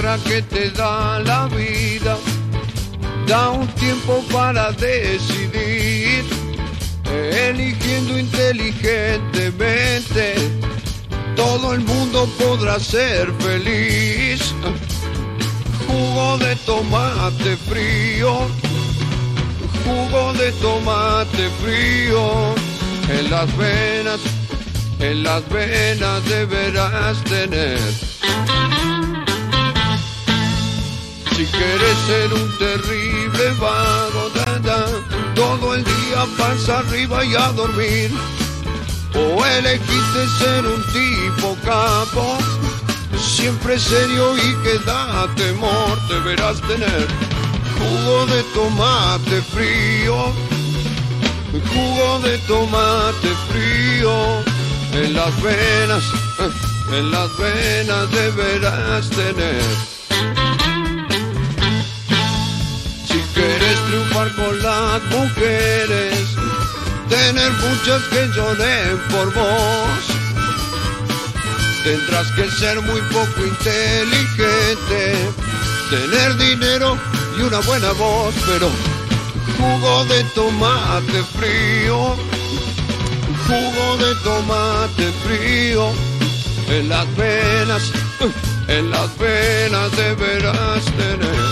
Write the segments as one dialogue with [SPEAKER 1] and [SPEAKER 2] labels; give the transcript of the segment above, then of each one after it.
[SPEAKER 1] guerra que te da la vida. Da un tiempo para decidir, eligiendo inteligentemente. Todo el mundo podrá ser feliz. Jugo de tomate frío, jugo de tomate frío. En las venas deberás tener. Si quieres ser un terrible vago, todo el día pasa arriba y a dormir. O elegiste ser un tipo capo, siempre serio y que da temor, deberás tener. Jugo de tomate frío, jugo de tomate frío. En las venas deberás tener. Si quieres triunfar con las mujeres, tener muchas que lloren por vos, tendrás que ser muy poco inteligente, tener dinero y una buena voz, pero jugo de tomate frío, jugo de tomate frío. En las venas deberás tener.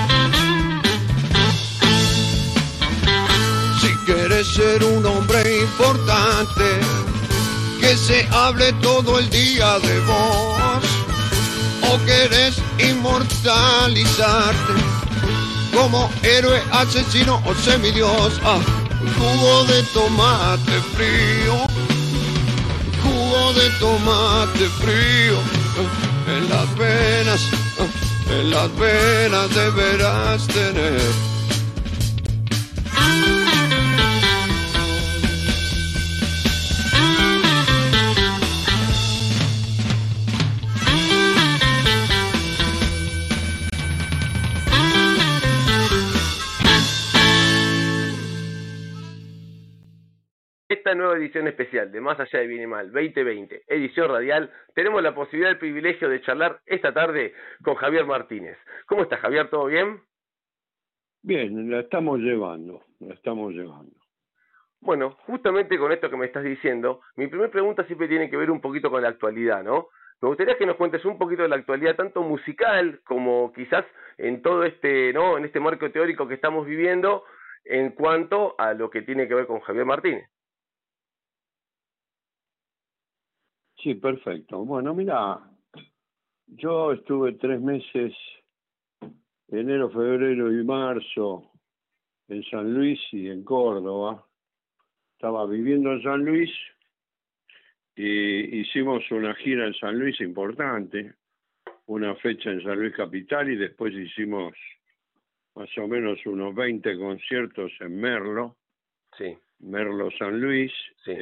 [SPEAKER 1] Si quieres ser un hombre importante, que se hable todo el día de vos, o querés inmortalizarte como héroe, asesino o semidios. Jugo de tomate frío, jugo de tomate frío. En las venas deberás tener.
[SPEAKER 2] Esta nueva edición especial de Más Allá de Bien y Mal 2020, edición radial, tenemos la posibilidad, el privilegio de charlar esta tarde con Javier Martínez. ¿Cómo estás, Javier? ¿Todo bien?
[SPEAKER 3] Bien, la estamos llevando.
[SPEAKER 2] Bueno, justamente con esto que me estás diciendo, mi primera pregunta siempre tiene que ver un poquito con la actualidad, ¿no? Me gustaría que nos cuentes un poquito de la actualidad, tanto musical como quizás en todo este, ¿no? En este marco teórico que estamos viviendo, en cuanto a lo que tiene que ver con Javier Martínez.
[SPEAKER 3] Sí, perfecto. Bueno, mira, yo estuve 3 meses, enero, febrero y marzo, en San Luis y en Córdoba. Estaba viviendo en San Luis y hicimos una gira en San Luis importante, una fecha en San Luis Capital, y después hicimos más o menos unos 20 conciertos en Merlo,
[SPEAKER 2] Sí.
[SPEAKER 3] Merlo San Luis.
[SPEAKER 2] Sí.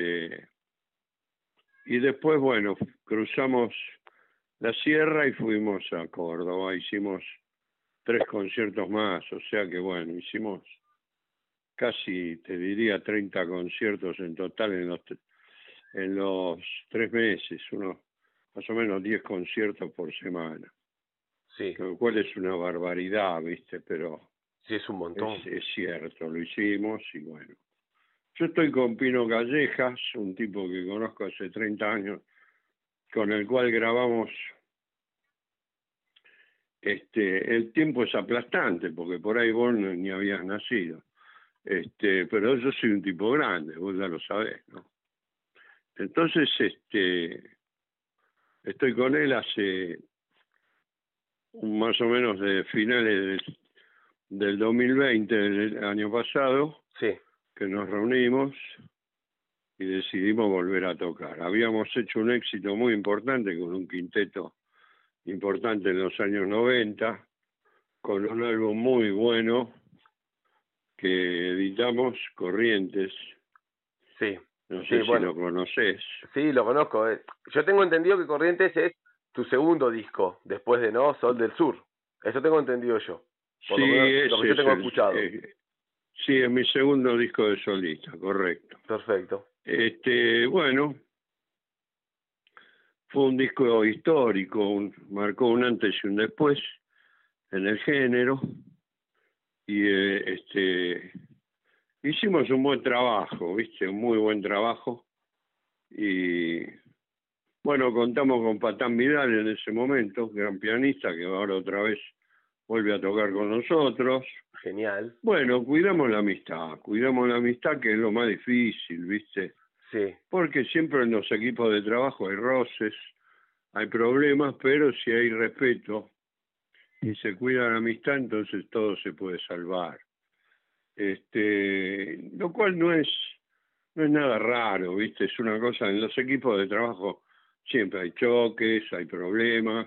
[SPEAKER 3] Y después, bueno, cruzamos la sierra y fuimos a Córdoba. Hicimos 3 conciertos más, o sea que, bueno, hicimos casi, te diría, 30 conciertos en total en los 3 meses, más o menos 10 conciertos por semana.
[SPEAKER 2] Sí.
[SPEAKER 3] Lo cual es una barbaridad, ¿viste? Pero
[SPEAKER 2] Sí, es un montón.
[SPEAKER 3] es cierto, lo hicimos y bueno. Yo estoy con Pino Callejas, un tipo que conozco hace 30 años, con el cual grabamos. El tiempo es aplastante, porque por ahí vos ni habías nacido. Pero yo soy un tipo grande, vos ya lo sabés, ¿no? Entonces, estoy con él hace más o menos de finales del 2020, del año pasado.
[SPEAKER 2] Sí.
[SPEAKER 3] Que nos reunimos y decidimos volver a tocar. Habíamos hecho un éxito muy importante con un quinteto importante en los años 90, con un álbum muy bueno que editamos, Corrientes.
[SPEAKER 2] Sí.
[SPEAKER 3] No sé si lo conoces.
[SPEAKER 2] Sí, lo conozco. Yo tengo entendido que Corrientes es tu segundo disco, después de ¿no? Sol del Sur. Eso tengo entendido yo. Por
[SPEAKER 3] sí,
[SPEAKER 2] lo menos, lo que yo tengo escuchado.
[SPEAKER 3] Sí, es mi segundo disco de solista, correcto.
[SPEAKER 2] Perfecto.
[SPEAKER 3] Bueno, fue un disco histórico, marcó un antes y un después en el género, y hicimos un buen trabajo, ¿viste? Un muy buen trabajo, y bueno, contamos con Patán Vidal en ese momento, gran pianista, que ahora otra vez vuelve a tocar con nosotros.
[SPEAKER 2] Genial.
[SPEAKER 3] Bueno, cuidamos la amistad, que es lo más difícil, ¿viste?
[SPEAKER 2] Sí.
[SPEAKER 3] Porque siempre en los equipos de trabajo hay roces, hay problemas, pero si hay respeto y se cuida la amistad, entonces todo se puede salvar. Lo cual no es nada raro, ¿viste? Es una cosa, en los equipos de trabajo siempre hay choques, hay problemas,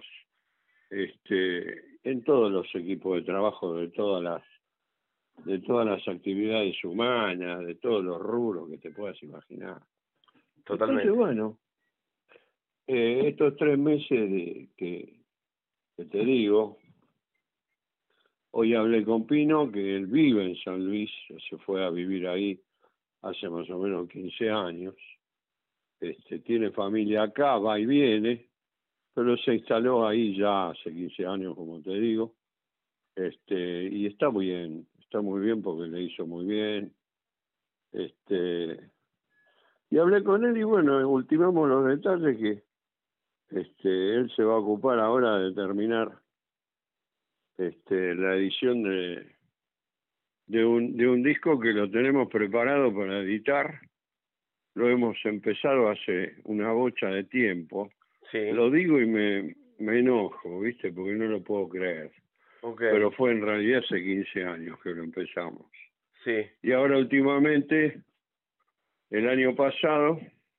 [SPEAKER 3] en todos los equipos de trabajo de todas las actividades humanas, de todos los rubros que te puedas imaginar.
[SPEAKER 2] Totalmente.
[SPEAKER 3] Entonces, bueno, estos 3 meses que te digo, hoy hablé con Pino, que él vive en San Luis, se fue a vivir ahí hace más o menos 15 años. Tiene familia acá, va y viene, pero se instaló ahí ya hace 15 años, como te digo. Y está muy bien porque le hizo muy bien. Y hablé con él y bueno, ultimamos los detalles que él se va a ocupar ahora de terminar la edición de un disco que lo tenemos preparado para editar. Lo hemos empezado hace una bocha de tiempo.
[SPEAKER 2] Sí.
[SPEAKER 3] Lo digo y me enojo, ¿viste? Porque no lo puedo creer.
[SPEAKER 2] Okay.
[SPEAKER 3] Pero fue en realidad hace 15 años que lo empezamos.
[SPEAKER 2] Sí.
[SPEAKER 3] Y ahora últimamente, el año pasado,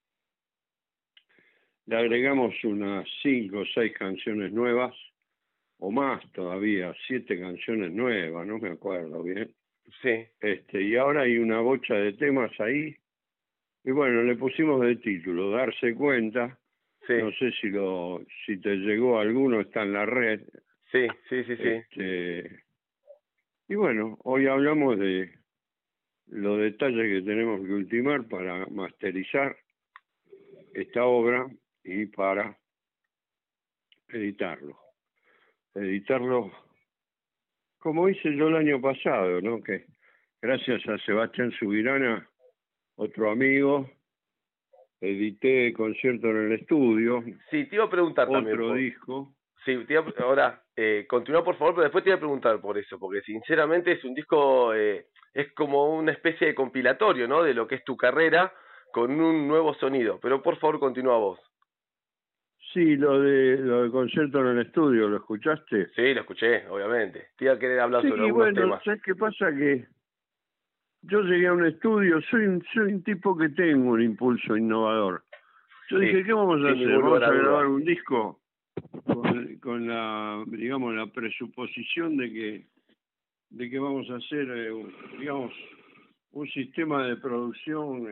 [SPEAKER 3] le agregamos unas 5 o 6 canciones nuevas, o más todavía, 7 canciones nuevas, no me acuerdo bien.
[SPEAKER 2] Sí.
[SPEAKER 3] Y ahora hay una bocha de temas ahí. Y bueno, le pusimos de título, Darse Cuenta.
[SPEAKER 2] Sí.
[SPEAKER 3] No sé si te llegó alguno, está en la red.
[SPEAKER 2] Sí.
[SPEAKER 3] Y bueno, hoy hablamos de los detalles que tenemos que ultimar para masterizar esta obra y para editarlo. Editarlo como hice yo el año pasado, ¿no? Que gracias a Sebastián Subirana, otro amigo, edité Concierto en el Estudio.
[SPEAKER 2] Sí, te iba a preguntar también.
[SPEAKER 3] Otro disco.
[SPEAKER 2] Sí, ahora, continúa por favor, pero después te iba a preguntar por eso, porque sinceramente es un disco, es como una especie de compilatorio, ¿no? De lo que es tu carrera con un nuevo sonido. Pero por favor, continúa vos.
[SPEAKER 3] Sí, lo de Concierto en el Estudio, ¿lo escuchaste?
[SPEAKER 2] Sí, lo escuché, obviamente. Te iba a querer hablar sobre algunos
[SPEAKER 3] bueno,
[SPEAKER 2] temas.
[SPEAKER 3] ¿Sabes qué pasa? Que yo llegué a un estudio, soy un tipo que tengo un impulso innovador. Yo dije, ¿qué vamos a hacer? Vamos a grabar un disco con la, digamos, la presuposición de que vamos a hacer, digamos, un sistema de producción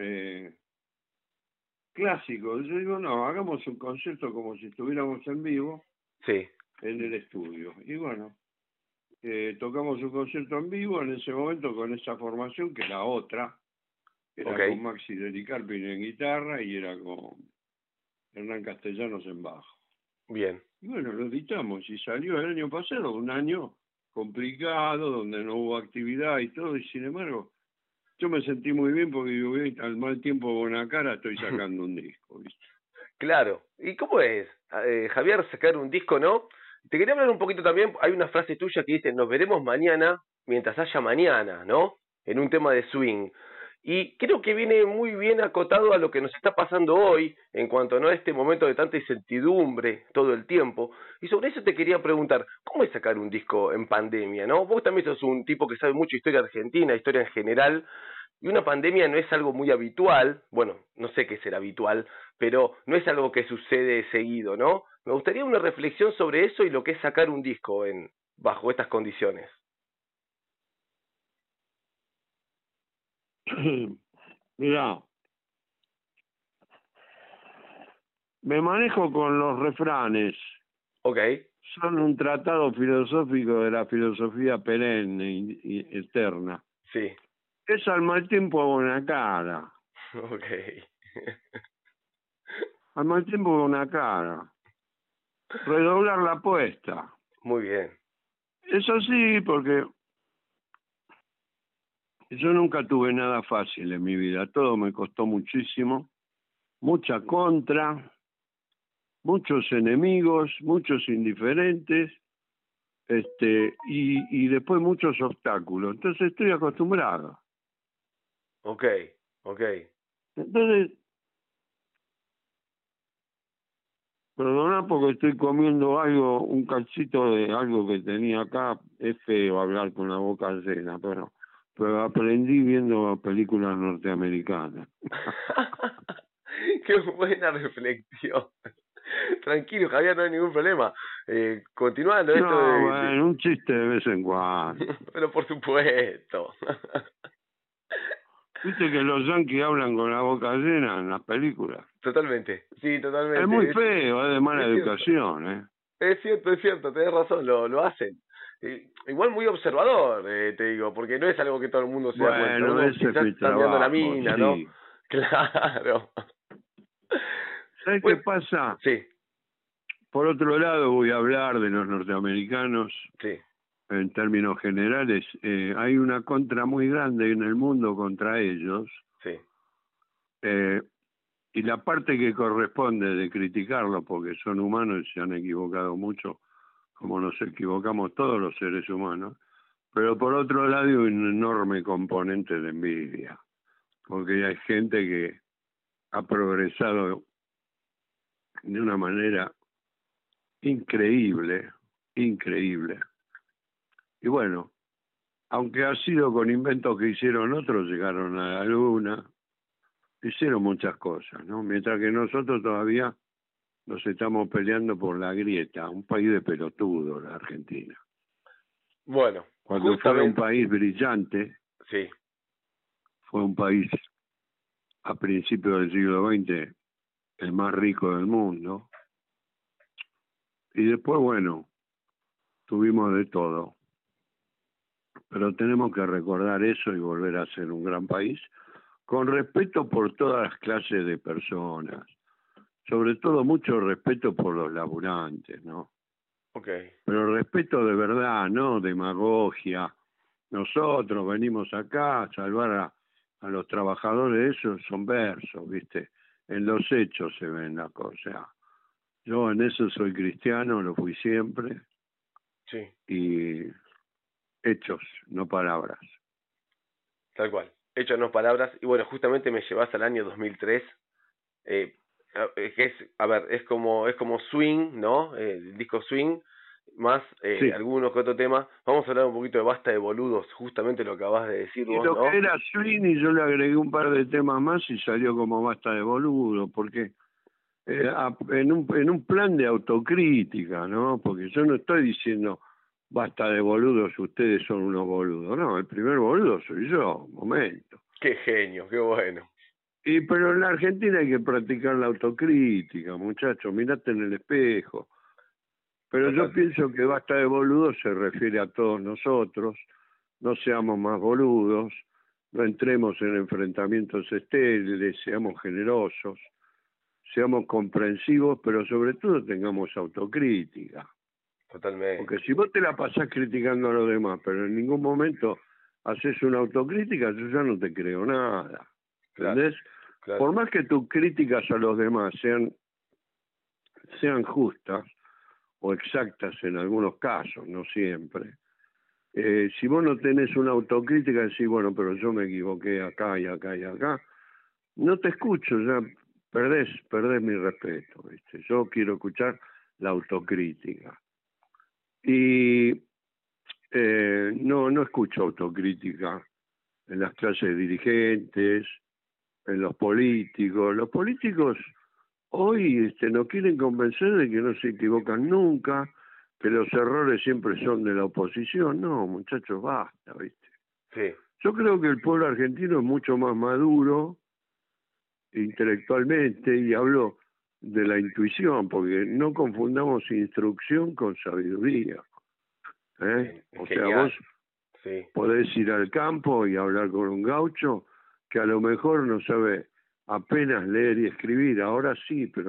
[SPEAKER 3] clásico. Yo digo, no, hagamos un concierto como si estuviéramos en vivo en el estudio. Y bueno, tocamos un concierto en vivo en ese momento con esa formación, que era otra. Era con Maxi Delicarpin en guitarra y era con Hernán Castellanos en bajo.
[SPEAKER 2] Bien.
[SPEAKER 3] Y bueno, lo editamos y salió el año pasado, un año complicado, donde no hubo actividad y todo, y sin embargo, yo me sentí muy bien porque digo, al mal tiempo buena cara estoy sacando un disco, ¿viste?
[SPEAKER 2] Claro. ¿Y cómo es, Javier, sacar un disco, no? Te quería hablar un poquito también, hay una frase tuya que dice, nos veremos mañana mientras haya mañana, ¿no? En un tema de swing. Y creo que viene muy bien acotado a lo que nos está pasando hoy en cuanto a este momento de tanta incertidumbre todo el tiempo. Y sobre eso te quería preguntar, ¿cómo es sacar un disco en pandemia, no? Vos también sos un tipo que sabe mucho historia argentina, historia en general, y una pandemia no es algo muy habitual, bueno, no sé qué será habitual, pero no es algo que sucede seguido, ¿no? Me gustaría una reflexión sobre eso y lo que es sacar un disco bajo estas condiciones.
[SPEAKER 3] Mirá, me manejo con los refranes. Son un tratado filosófico de la filosofía perenne y eterna.
[SPEAKER 2] Sí.
[SPEAKER 3] Es al mal tiempo buena cara. al mal tiempo una cara. Redoblar la apuesta.
[SPEAKER 2] Muy bien.
[SPEAKER 3] Eso sí, porque yo nunca tuve nada fácil en mi vida. Todo me costó muchísimo. Mucha contra, muchos enemigos, muchos indiferentes, y después muchos obstáculos. Entonces estoy acostumbrado.
[SPEAKER 2] Ok.
[SPEAKER 3] Entonces, perdona porque estoy comiendo algo, un cachito de algo que tenía acá. Es feo hablar con la boca llena, pero aprendí viendo películas norteamericanas.
[SPEAKER 2] Qué buena reflexión. Tranquilo, Javier, no hay ningún problema. Continuando esto
[SPEAKER 3] No, bueno, un chiste de vez en cuando.
[SPEAKER 2] Pero por supuesto.
[SPEAKER 3] Viste que los yanquis hablan con la boca llena en las películas.
[SPEAKER 2] Totalmente, sí, totalmente.
[SPEAKER 3] Es muy feo, es de mala educación,
[SPEAKER 2] Es cierto, tenés razón, lo hacen. Igual muy observador, te digo, porque no es algo que todo el mundo se da cuenta.
[SPEAKER 3] Bueno,
[SPEAKER 2] Uno
[SPEAKER 3] ese
[SPEAKER 2] quizás
[SPEAKER 3] es mi
[SPEAKER 2] está mirando la
[SPEAKER 3] trabajo,
[SPEAKER 2] mina,
[SPEAKER 3] sí.
[SPEAKER 2] ¿no? Claro.
[SPEAKER 3] ¿Sabes qué pasa?
[SPEAKER 2] Sí.
[SPEAKER 3] Por otro lado, voy a hablar de los norteamericanos.
[SPEAKER 2] Sí.
[SPEAKER 3] En términos generales, hay una contra muy grande en el mundo contra ellos.
[SPEAKER 2] Sí.
[SPEAKER 3] Y la parte que corresponde de criticarlos, porque son humanos y se han equivocado mucho, como nos equivocamos todos los seres humanos, pero por otro lado hay un enorme componente de envidia, porque hay gente que ha progresado de una manera increíble. Y bueno, aunque ha sido con inventos que hicieron otros, llegaron a la luna, hicieron muchas cosas, ¿no? Mientras que nosotros todavía nos estamos peleando por la grieta, un país de pelotudos, la Argentina.
[SPEAKER 2] Bueno,
[SPEAKER 3] cuando fue un país brillante,
[SPEAKER 2] sí,
[SPEAKER 3] fue un país a principios del siglo XX el más rico del mundo, y después, bueno, tuvimos de todo. Pero tenemos que recordar eso y volver a ser un gran país, con respeto por todas las clases de personas, sobre todo mucho respeto por los laburantes, ¿no?
[SPEAKER 2] Okay.
[SPEAKER 3] Pero respeto de verdad, no demagogia. Nosotros venimos acá a salvar a los trabajadores, esos son versos, ¿viste? En los hechos se ven las cosas. Yo en eso soy cristiano, lo fui siempre.
[SPEAKER 2] Sí.
[SPEAKER 3] Y hechos, no palabras.
[SPEAKER 2] Tal cual. Hechos, no palabras. Y bueno, justamente me llevas al año 2003. Que es como Swing, ¿no? El disco Swing, más
[SPEAKER 3] sí.
[SPEAKER 2] algunos que otro tema. Vamos a hablar un poquito de Basta de Boludos, justamente lo que acabas de decir
[SPEAKER 3] y
[SPEAKER 2] vos,
[SPEAKER 3] lo
[SPEAKER 2] ¿no?
[SPEAKER 3] que era Swing, y yo le agregué un par de temas más y salió como Basta de Boludos, porque en un plan de autocrítica, ¿no? Porque yo no estoy diciendo basta de boludos, ustedes son unos boludos. No, el primer boludo soy yo, momento.
[SPEAKER 2] Qué genio, qué bueno.
[SPEAKER 3] Pero en la Argentina hay que practicar la autocrítica, muchachos, mirate en el espejo. Pero yo pienso que basta de boludos se refiere a todos nosotros, no seamos más boludos, no entremos en enfrentamientos estériles, seamos generosos, seamos comprensivos, pero sobre todo tengamos autocrítica.
[SPEAKER 2] Totalmente.
[SPEAKER 3] Porque si vos te la pasás criticando a los demás, pero en ningún momento haces una autocrítica, yo ya no te creo nada. ¿Entendés?
[SPEAKER 2] Claro.
[SPEAKER 3] Por más que tus críticas a los demás sean justas o exactas en algunos casos, no siempre, si vos no tenés una autocrítica, decís, bueno, pero yo me equivoqué acá y acá y acá, no te escucho, ya perdés mi respeto, ¿viste? Yo quiero escuchar la autocrítica. Y no escucho autocrítica en las clases dirigentes, en los políticos. Los políticos hoy nos quieren convencer de que no se equivocan nunca, que los errores siempre son de la oposición. No, muchachos, basta, ¿viste?
[SPEAKER 2] Sí.
[SPEAKER 3] Yo creo que el pueblo argentino es mucho más maduro intelectualmente, y hablo de la intuición, porque no confundamos instrucción con sabiduría. O sea, vos podés ir al campo y hablar con un gaucho que a lo mejor no sabe apenas leer y escribir, ahora sí, pero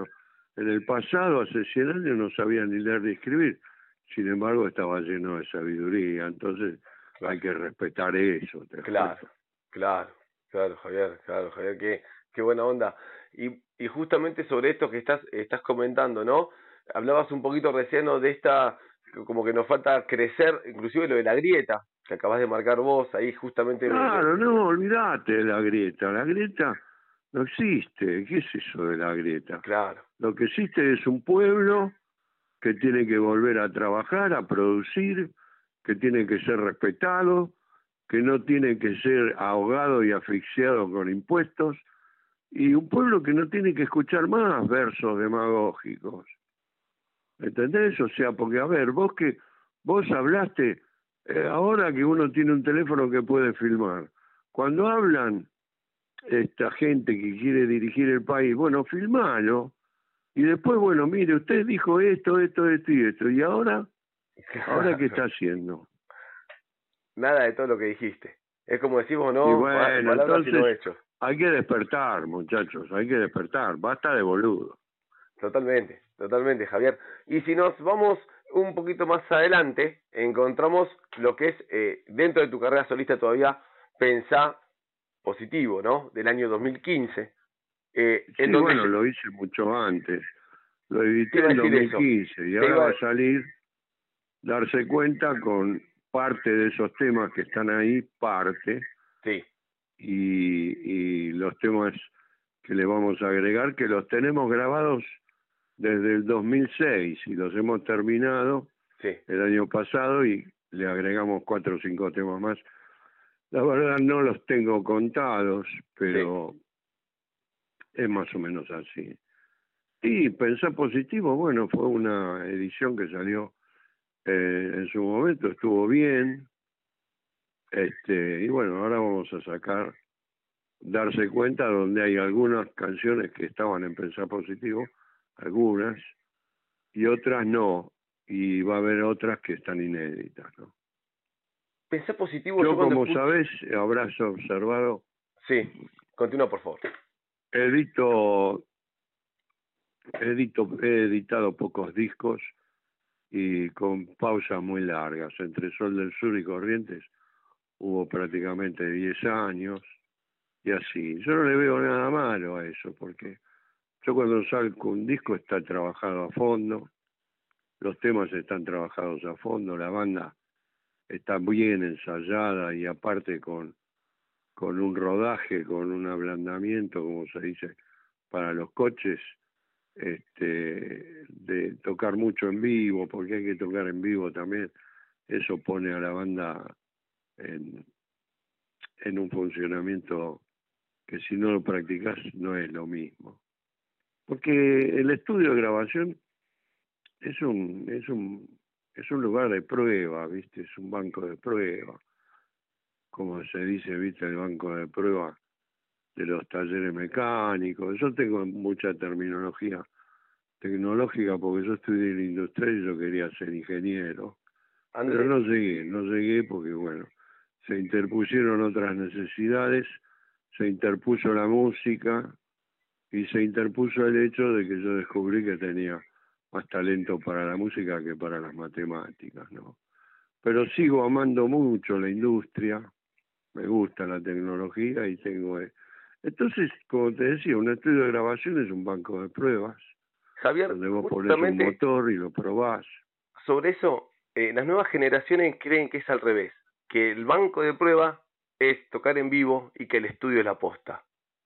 [SPEAKER 3] en el pasado, hace 100 años, no sabía ni leer ni escribir. Sin embargo, estaba lleno de sabiduría. Entonces, hay que respetar eso.
[SPEAKER 2] Claro, Javier, qué buena onda. Y justamente sobre esto que estás comentando, ¿no? Hablabas un poquito recién, ¿no?, de esta, como que nos falta crecer, inclusive lo de la grieta, que acabas de marcar vos, ahí justamente...
[SPEAKER 3] Claro, no, olvídate de la grieta. La grieta no existe. ¿Qué es eso de la grieta?
[SPEAKER 2] Claro.
[SPEAKER 3] Lo que existe es un pueblo que tiene que volver a trabajar, a producir, que tiene que ser respetado, que no tiene que ser ahogado y asfixiado con impuestos, y un pueblo que no tiene que escuchar más versos demagógicos. ¿Entendés? O sea, porque a ver, vos hablaste, ahora que uno tiene un teléfono que puede filmar, cuando hablan esta gente que quiere dirigir el país, bueno, filmalo, y después, bueno, mire, usted dijo esto y esto, y ahora ¿qué está haciendo?
[SPEAKER 2] Nada de todo lo que dijiste. Es como decimos, ¿no?
[SPEAKER 3] Y bueno,
[SPEAKER 2] Palabras y no hechos.
[SPEAKER 3] Hay que despertar, muchachos, hay que despertar, basta de boludo.
[SPEAKER 2] Totalmente, Javier. Y si nos vamos un poquito más adelante, encontramos lo que es, dentro de tu carrera solista todavía, Pensá Positivo, ¿no? Del año 2015.
[SPEAKER 3] Sí, bueno, lo hice mucho antes. Lo edité en 2015 y ahora va a salir Darse Cuenta con parte de esos temas que están ahí, parte.
[SPEAKER 2] Sí.
[SPEAKER 3] Y los temas que le vamos a agregar, que los tenemos grabados desde el 2006 y los hemos terminado el año pasado y le agregamos 4 o 5 temas más. La verdad no los tengo contados, pero es más o menos así. Y Pensá Positivo, bueno, fue una edición que salió en su momento, estuvo bien. Y bueno, ahora vamos a sacar Darse Cuenta, donde hay algunas canciones que estaban en Pensá Positivo, algunas, y otras no, y va a haber otras que están inéditas, ¿no?
[SPEAKER 2] Pensá Positivo...
[SPEAKER 3] Yo como sabés, habrás observado...
[SPEAKER 2] Sí, continúa por favor.
[SPEAKER 3] He editado pocos discos y con pausas muy largas. Entre Sol del Sur y Corrientes hubo prácticamente 10 años y así. Yo no le veo nada malo a eso, porque yo cuando saco un disco está trabajado a fondo, los temas están trabajados a fondo, la banda está bien ensayada y aparte con un rodaje, con un ablandamiento, como se dice, para los coches, de tocar mucho en vivo, porque hay que tocar en vivo también. Eso pone a la banda en un funcionamiento que si no lo practicas no es lo mismo. Porque el estudio de grabación es un lugar de prueba, ¿viste? Es un banco de prueba. Como se dice, ¿viste? El banco de prueba de los talleres mecánicos. Yo tengo mucha terminología tecnológica porque yo estudié en industrial y yo quería ser ingeniero. Andrés. Pero no llegué porque, bueno, se interpusieron otras necesidades, se interpuso la música y se interpuso el hecho de que yo descubrí que tenía más talento para la música que para las matemáticas, ¿no? Pero sigo amando mucho la industria, me gusta la tecnología y tengo... Entonces, como te decía, un estudio de grabación es un banco de pruebas,
[SPEAKER 2] Javier,
[SPEAKER 3] donde vos ponés un motor y lo probás.
[SPEAKER 2] Sobre eso, las nuevas generaciones creen que es al revés, que el banco de prueba es tocar en vivo y que el estudio es la posta.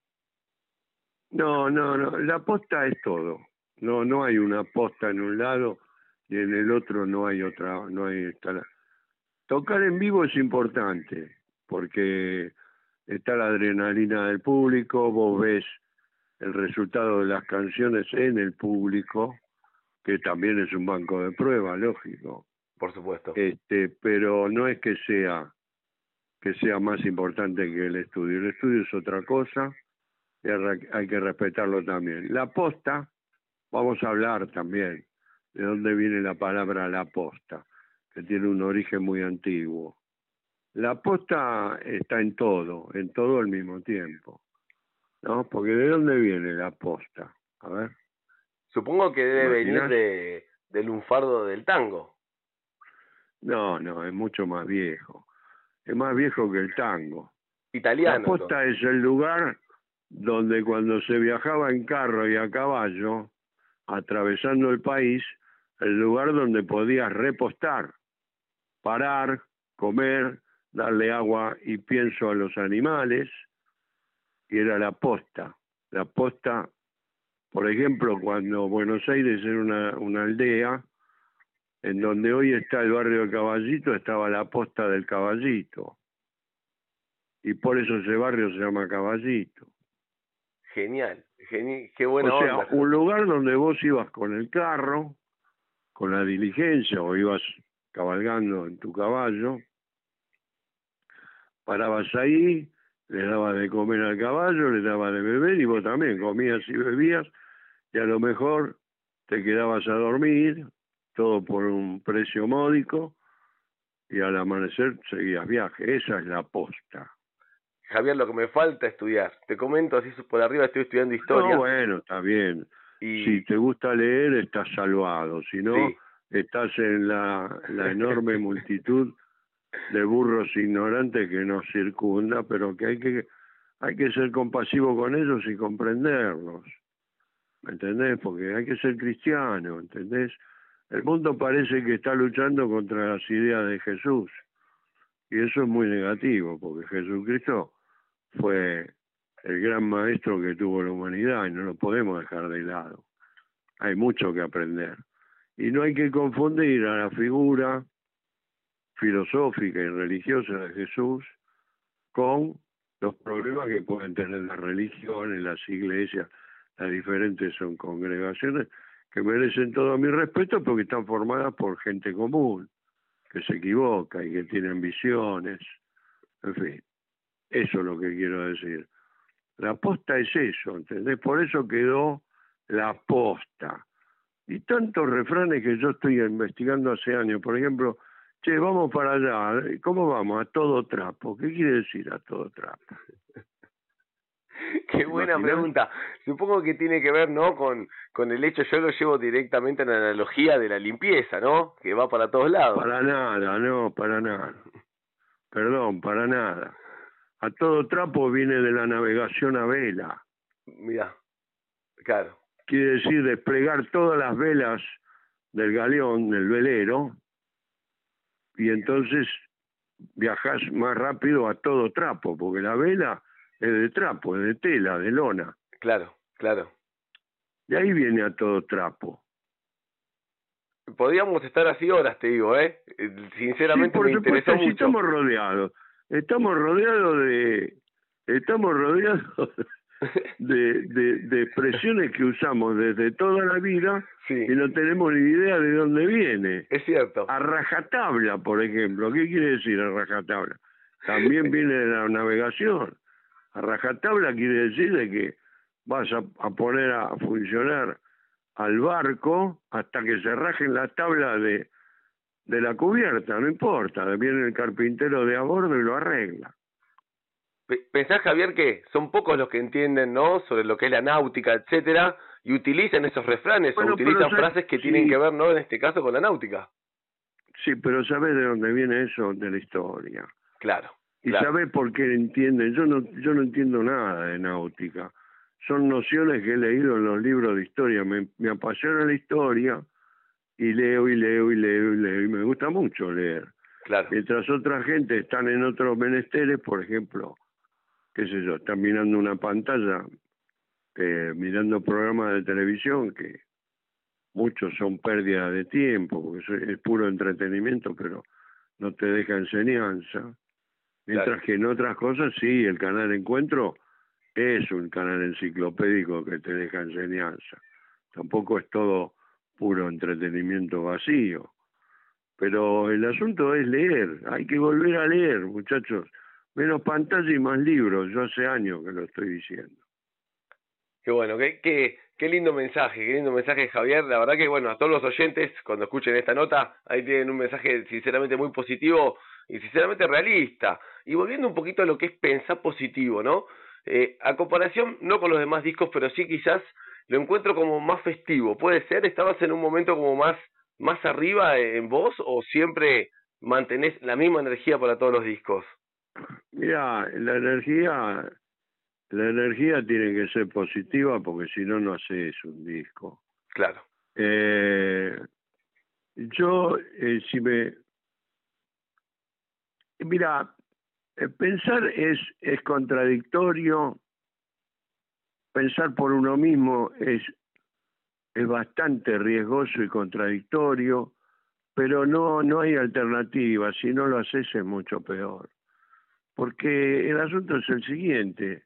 [SPEAKER 3] No, la posta es todo. No hay una posta en un lado y en el otro no hay otra, no hay esta. Tocar en vivo es importante porque está la adrenalina del público, vos ves el resultado de las canciones en el público, que también es un banco de prueba, lógico.
[SPEAKER 2] Por supuesto.
[SPEAKER 3] Pero no es que sea más importante que el estudio. El estudio es otra cosa y hay que respetarlo también. La posta, vamos a hablar también de dónde viene la palabra la posta, que tiene un origen muy antiguo. La posta está en todo al mismo tiempo, ¿no? Porque ¿de dónde viene la posta? A ver.
[SPEAKER 2] Supongo que debe venir
[SPEAKER 3] ¿Imaginás?
[SPEAKER 2] del lunfardo del tango.
[SPEAKER 3] No, es mucho más viejo. Es más viejo que el tango. La
[SPEAKER 2] Italiano,
[SPEAKER 3] posta
[SPEAKER 2] entonces.
[SPEAKER 3] es el lugar donde cuando se viajaba en carro y a caballo, atravesando el país, el lugar donde podías repostar, parar, comer, darle agua y pienso a los animales, y era la posta. La posta, por ejemplo, cuando Buenos Aires era una aldea, en donde hoy está el barrio del Caballito, estaba la posta del Caballito, y por eso ese barrio se llama Caballito.
[SPEAKER 2] Genial, qué
[SPEAKER 3] O
[SPEAKER 2] buena
[SPEAKER 3] sea,
[SPEAKER 2] onda.
[SPEAKER 3] un lugar donde vos ibas con el carro, con la diligencia, o ibas cabalgando en tu caballo, parabas ahí, le dabas de comer al caballo, le dabas de beber, y vos también comías y bebías, y a lo mejor te quedabas a dormir, todo por un precio módico, y al amanecer seguías viaje. Esa es la posta.
[SPEAKER 2] Javier, lo que me falta es estudiar. Te comento así por arriba, estoy estudiando
[SPEAKER 3] No,
[SPEAKER 2] historia
[SPEAKER 3] bueno, está bien. Si
[SPEAKER 2] y
[SPEAKER 3] te gusta leer, estás salvado. Si no,
[SPEAKER 2] sí,
[SPEAKER 3] estás en la enorme multitud de burros ignorantes que nos circunda, pero que hay que ser compasivo con ellos y comprenderlos. ¿Me entendés? Porque hay que ser cristiano, ¿entendés? El mundo parece que está luchando contra las ideas de Jesús. Y eso es muy negativo, porque Jesucristo fue el gran maestro que tuvo la humanidad y no lo podemos dejar de lado. Hay mucho que aprender. Y no hay que confundir a la figura filosófica y religiosa de Jesús con los problemas que pueden tener las religiones, las iglesias, las diferentes son congregaciones que merecen todo mi respeto porque están formadas por gente común, que se equivoca y que tiene ambiciones, en fin, eso es lo que quiero decir. La posta es eso, ¿entendés? Por eso quedó la posta. Y tantos refranes que yo estoy investigando hace años, por ejemplo, che, vamos para allá, ¿cómo vamos? A todo trapo. ¿Qué quiere decir a todo trapo?
[SPEAKER 2] qué
[SPEAKER 3] ¿Te
[SPEAKER 2] buena
[SPEAKER 3] imaginas?
[SPEAKER 2] pregunta. Supongo que tiene que ver, ¿no? Con el hecho, yo lo llevo directamente a la analogía de la limpieza, ¿no? Que va para todos lados.
[SPEAKER 3] Para nada, no, para nada. Perdón, para nada. A todo trapo viene de la navegación a vela.
[SPEAKER 2] Mirá, claro,
[SPEAKER 3] Quiere decir desplegar todas las velas del galeón, del velero, y entonces viajás más rápido a todo trapo, porque la vela es de trapo, es de tela, de lona.
[SPEAKER 2] claro.
[SPEAKER 3] De ahí viene a todo trapo.
[SPEAKER 2] Podríamos estar así horas, te digo, ¿eh?
[SPEAKER 3] Sí,
[SPEAKER 2] Sinceramente
[SPEAKER 3] por
[SPEAKER 2] me
[SPEAKER 3] supuesto,
[SPEAKER 2] interesó
[SPEAKER 3] sí
[SPEAKER 2] mucho.
[SPEAKER 3] estamos rodeados de expresiones que usamos desde toda la vida
[SPEAKER 2] Sí,
[SPEAKER 3] y no tenemos ni idea de dónde viene.
[SPEAKER 2] es cierto.
[SPEAKER 3] A rajatabla, por ejemplo, ¿qué quiere decir a rajatabla? También viene de la navegación. A rajatabla quiere decir de que vas a poner a funcionar al barco hasta que se rajen las tablas de la cubierta, no importa, viene el carpintero de a bordo y lo arregla.
[SPEAKER 2] Pensás, Javier, que son pocos los que entienden, ¿no? Sobre lo que es la náutica, etcétera, y utilizan esos refranes o
[SPEAKER 3] Bueno, pero
[SPEAKER 2] utilizan frases que tienen que
[SPEAKER 3] sí,
[SPEAKER 2] ver, ¿no? En este caso con la náutica.
[SPEAKER 3] sí, pero ¿sabés de dónde viene eso? De la historia.
[SPEAKER 2] Claro,
[SPEAKER 3] ¿Y
[SPEAKER 2] claro.
[SPEAKER 3] sabés por qué entienden? Yo no entiendo nada de náutica. Son nociones que he leído en los libros de historia. Me apasiona la historia y leo y leo y leo y leo y me gusta mucho leer.
[SPEAKER 2] Claro.
[SPEAKER 3] Mientras otra gente están en otros menesteres, por ejemplo, qué sé yo, están mirando una pantalla, mirando programas de televisión que muchos son pérdida de tiempo, porque es puro entretenimiento, pero no te deja enseñanza. Mientras que en otras cosas sí, el canal Encuentro es un canal enciclopédico que te deja enseñanza. Tampoco es todo puro entretenimiento vacío. Pero el asunto es leer, hay que volver a leer, muchachos. Menos pantalla y más libros, yo hace años que lo estoy diciendo.
[SPEAKER 2] Qué bueno, qué lindo mensaje, Javier. La verdad que, bueno, a todos los oyentes, cuando escuchen esta nota, ahí tienen un mensaje sinceramente muy positivo y sinceramente realista. Y volviendo un poquito a lo que es pensar positivo, ¿no? A comparación, no con los demás discos, pero sí quizás lo encuentro como más festivo. ¿Puede ser? ¿Estabas en un momento como más arriba en vos o siempre mantenés la misma energía para todos los discos?
[SPEAKER 3] Mira, la energía tiene que ser positiva porque si no, no haces un disco.
[SPEAKER 2] Claro.
[SPEAKER 3] Yo, si me... Mira, pensar es contradictorio, pensar por uno mismo es bastante riesgoso y contradictorio, pero no hay alternativa. Si no lo haces es mucho peor. Porque el asunto es el siguiente.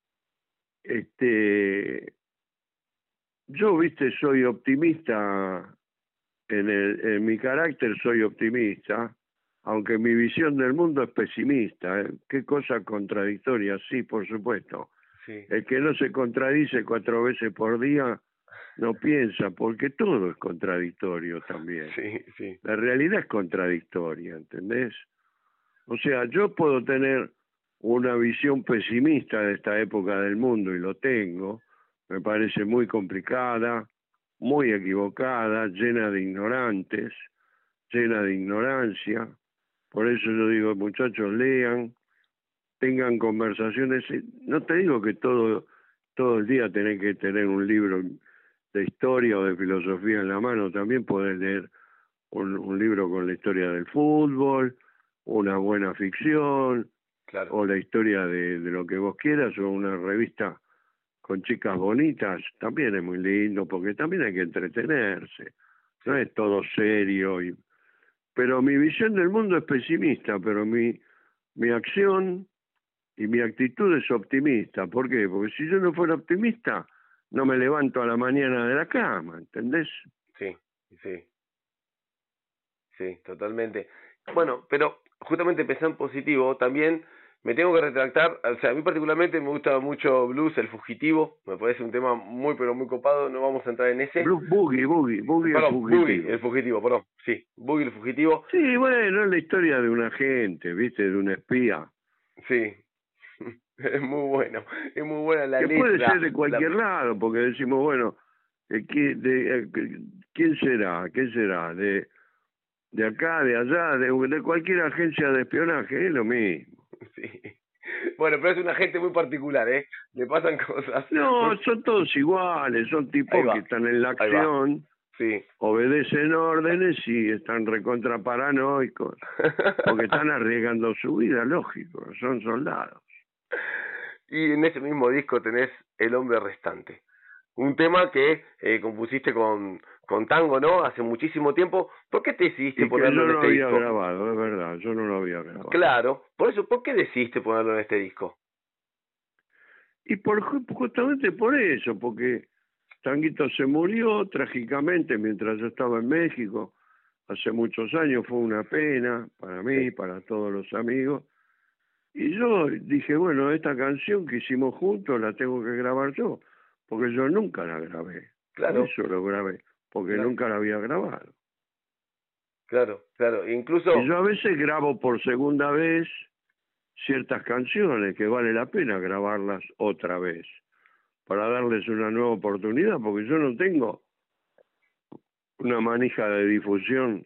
[SPEAKER 3] Yo, soy optimista, en mi carácter soy optimista, aunque mi visión del mundo es pesimista. Qué cosa contradictoria, sí, por supuesto.
[SPEAKER 2] Sí.
[SPEAKER 3] El que no se contradice 4 veces por día no piensa, porque todo es contradictorio también.
[SPEAKER 2] Sí.
[SPEAKER 3] La realidad es contradictoria, ¿entendés? O sea, yo puedo tener una visión pesimista de esta época del mundo, y lo tengo. Me parece muy complicada, muy equivocada, llena de ignorantes, llena de ignorancia. Por eso yo digo, muchachos, lean, tengan conversaciones. No te digo que todo el día tenés que tener un libro de historia o de filosofía en la mano. También podés leer un libro con la historia del fútbol, una buena ficción,
[SPEAKER 2] Claro.
[SPEAKER 3] o la historia de lo que vos quieras, o una revista con chicas bonitas. También es muy lindo, porque también hay que entretenerse. No es todo serio. Pero mi visión del mundo es pesimista, pero mi acción y mi actitud es optimista. ¿Por qué? Porque si yo no fuera optimista, no me levanto a la mañana de la cama, ¿entendés?
[SPEAKER 2] Sí, totalmente. Bueno, pero justamente pensar en positivo, también me tengo que retractar. O sea, a mí particularmente me gusta mucho Blues, El Fugitivo, me parece un tema muy pero muy copado, no vamos a entrar en ese.
[SPEAKER 3] Boogie,
[SPEAKER 2] Perdón,
[SPEAKER 3] el fugitivo.
[SPEAKER 2] Boogie, El Fugitivo, perdón, sí, Boogie, El Fugitivo.
[SPEAKER 3] Sí, bueno, es la historia de un agente, ¿viste? De un espía.
[SPEAKER 2] Sí, es muy buena la
[SPEAKER 3] Que
[SPEAKER 2] letra.
[SPEAKER 3] puede ser de cualquier lado, porque decimos, bueno, ¿quién será? ¿Qué será? De acá, de allá, de cualquier agencia de espionaje, es lo mismo.
[SPEAKER 2] Sí. Bueno, pero es un agente muy particular, ¿eh? Le pasan cosas.
[SPEAKER 3] No, son todos iguales, son tipos que están en la acción,
[SPEAKER 2] sí,
[SPEAKER 3] obedecen órdenes y están recontra paranoicos, porque están arriesgando su vida, lógico, son soldados.
[SPEAKER 2] Y en ese mismo disco tenés El Hombre Restante. Un tema que compusiste con Tango, ¿no? Hace muchísimo tiempo. ¿Por qué te decidiste ponerlo en este disco?
[SPEAKER 3] Yo no lo había grabado, es verdad, yo no lo había grabado.
[SPEAKER 2] Claro, por eso, ¿por qué decidiste ponerlo en este disco?
[SPEAKER 3] Y justamente por eso, porque Tanguito se murió trágicamente mientras yo estaba en México, hace muchos años. Fue una pena para mí, para todos los amigos. Y yo dije, bueno, esta canción que hicimos juntos la tengo que grabar yo, porque yo nunca la grabé.
[SPEAKER 2] Claro.
[SPEAKER 3] Por eso lo grabé, porque nunca la había grabado.
[SPEAKER 2] Claro, incluso...
[SPEAKER 3] Y yo a veces grabo por segunda vez ciertas canciones que vale la pena grabarlas otra vez, para darles una nueva oportunidad, porque yo no tengo una manija de difusión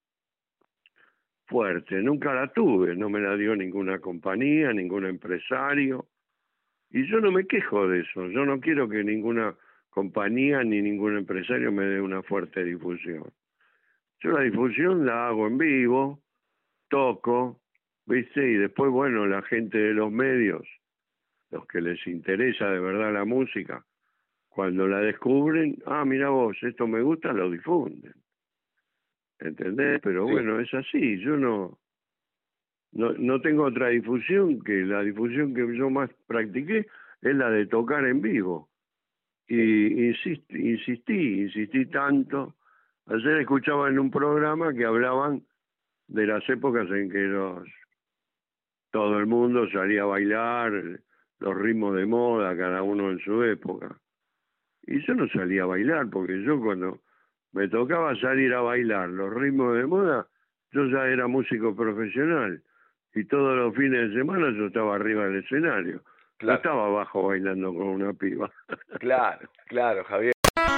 [SPEAKER 3] fuerte, nunca la tuve, no me la dio ninguna compañía, ningún empresario, y yo no me quejo de eso. Yo no quiero que ninguna compañía ni ningún empresario me dé una fuerte difusión. Yo la difusión la hago en vivo, toco, ¿viste? Y después, bueno, la gente de los medios, los que les interesa de verdad la música, cuando la descubren, mira vos, esto me gusta, lo difunden. ¿Entendés? Pero bueno, es así. Yo no tengo otra difusión, que la difusión que yo más practiqué es la de tocar en vivo. Y insistí tanto. Ayer escuchaba en un programa que hablaban de las épocas en que todo el mundo salía a bailar, los ritmos de moda, cada uno en su época. Y yo no salía a bailar, porque yo cuando me tocaba salir a bailar los ritmos de moda, yo ya era músico profesional. Y todos los fines de semana yo estaba arriba del escenario. Claro. No estaba abajo bailando con una piba.
[SPEAKER 2] Claro. Claro, Javier.